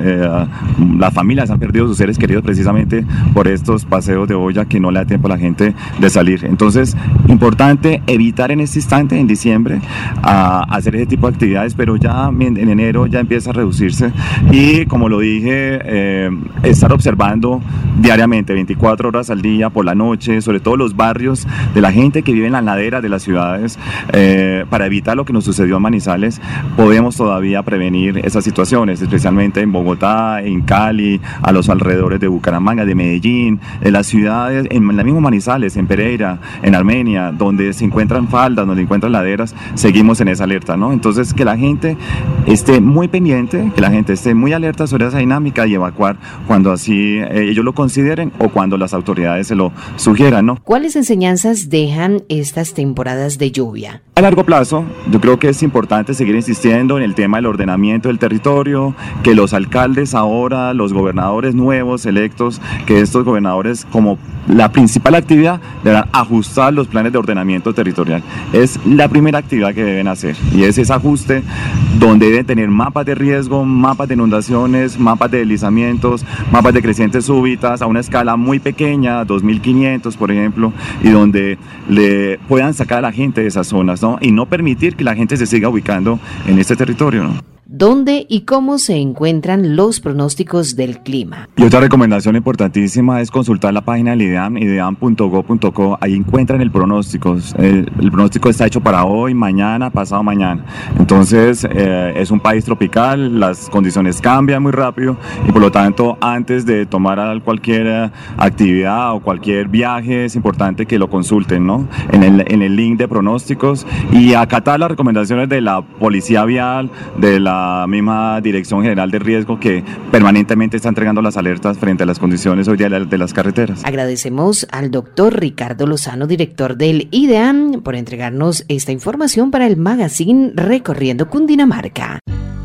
las familias han perdido sus seres queridos precisamente por estos paseos de boya que no le da tiempo a la gente de salir. Entonces, importante evitar en este instante, en diciembre, hacer ese tipo de actividades, pero ya en enero ya empieza a reducirse y, como lo dije, estar observando diariamente, 24 horas al día, por la noche, sobre todo los barrios de la gente que vive en las laderas de las ciudades, para evitar lo que nos sucedió en Manizales. Podemos todavía prevenir esas situaciones, especialmente en Bogotá, en Cali, a los alrededores de Bucaramanga, de Medellín, en las ciudades, en la misma Manizales, en Pereira, en Armenia, donde se encuentran faldas, donde se encuentran laderas, seguimos en esa alerta, ¿no? Entonces, que la gente esté muy pendiente, que la gente esté muy alerta sobre esa dinámica y evacuar cuando así ellos lo consideren o cuando las autoridades se lo sugieran, ¿no? ¿Cuáles enseñanzas dejan estas temporadas de lluvia? A largo plazo, yo creo que es importante seguir insistiendo en el tema del ordenamiento del territorio, que los alcaldes ahora, los gobernadores nuevos electos, que estos gobernadores, como la principal actividad, deberán ajustar los planes de ordenamiento territorial. Es la primera actividad que deben hacer y es ese ajuste donde deben tener mapas de riesgo, mapas de inundaciones, mapas de deslizamientos, mapas de crecientes súbitas a una escala muy pequeña, 2.500 por ejemplo, y donde le puedan sacar a la gente de esas zonas, ¿no? Y no permitir que la gente se siga ubicando en este territorio, ¿no? ¿Dónde y cómo se encuentran los pronósticos del clima? Y otra recomendación importantísima es consultar la página del IDEAM, ideam.go.co. Ahí encuentran el pronóstico. El pronóstico está hecho para hoy, mañana, pasado mañana. Entonces, es un país tropical, las condiciones cambian muy rápido y por lo tanto, antes de tomar cualquier actividad o cualquier viaje, es importante que lo consulten, ¿no? En el link de pronósticos y acatar las recomendaciones de la Policía Vial, de la misma Dirección General de Riesgo, que permanentemente está entregando las alertas frente a las condiciones hoy día de las carreteras. Agradecemos al doctor Ricardo Lozano, director del IDEAM, por entregarnos esta información para el magazine Recorriendo Cundinamarca.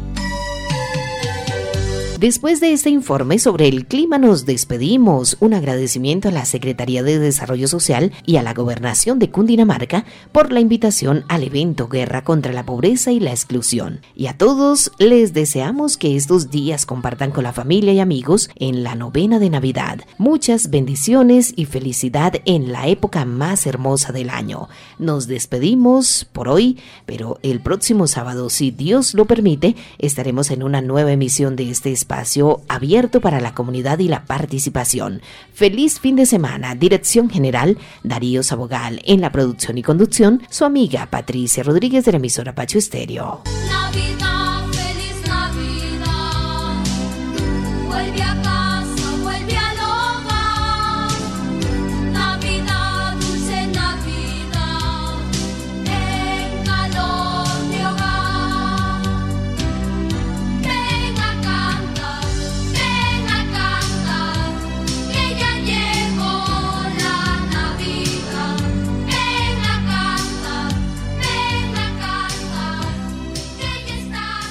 Después de este informe sobre el clima nos despedimos. Un agradecimiento a la Secretaría de Desarrollo Social y a la Gobernación de Cundinamarca por la invitación al evento Guerra contra la Pobreza y la Exclusión. Y a todos les deseamos que estos días compartan con la familia y amigos en la novena de Navidad. Muchas bendiciones y felicidad en la época más hermosa del año. Nos despedimos por hoy, pero el próximo sábado, si Dios lo permite, estaremos en una nueva emisión de este espacio abierto para la comunidad y la participación. Feliz fin de semana. Dirección General Darío Sabogal. En la producción y conducción, su amiga Patricia Rodríguez de la emisora Pacho Estéreo. Navidad, feliz Navidad. Vuelve a casa, vuelve al hogar. Navidad, dulce Navidad. En calor de hogar. Ven a cantar, que ya llegó la Navidad. Ven a cantar, que ya está.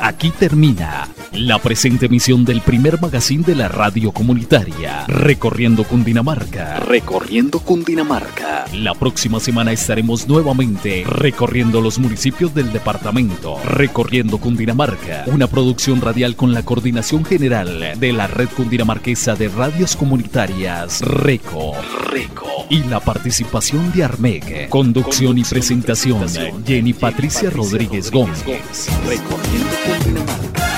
Aquí termina la presente emisión del primer magazine de la radio comunitaria, Recorriendo Cundinamarca. Recorriendo Cundinamarca. La próxima semana estaremos nuevamente recorriendo los municipios del departamento. Recorriendo Cundinamarca, una producción radial con la coordinación general de la Red Cundinamarquesa de Radios Comunitarias, RECO. Y la participación de Armeg. Conducción y presentación, Jenny Patricia Rodríguez Gómez. Recorriendo Cundinamarca.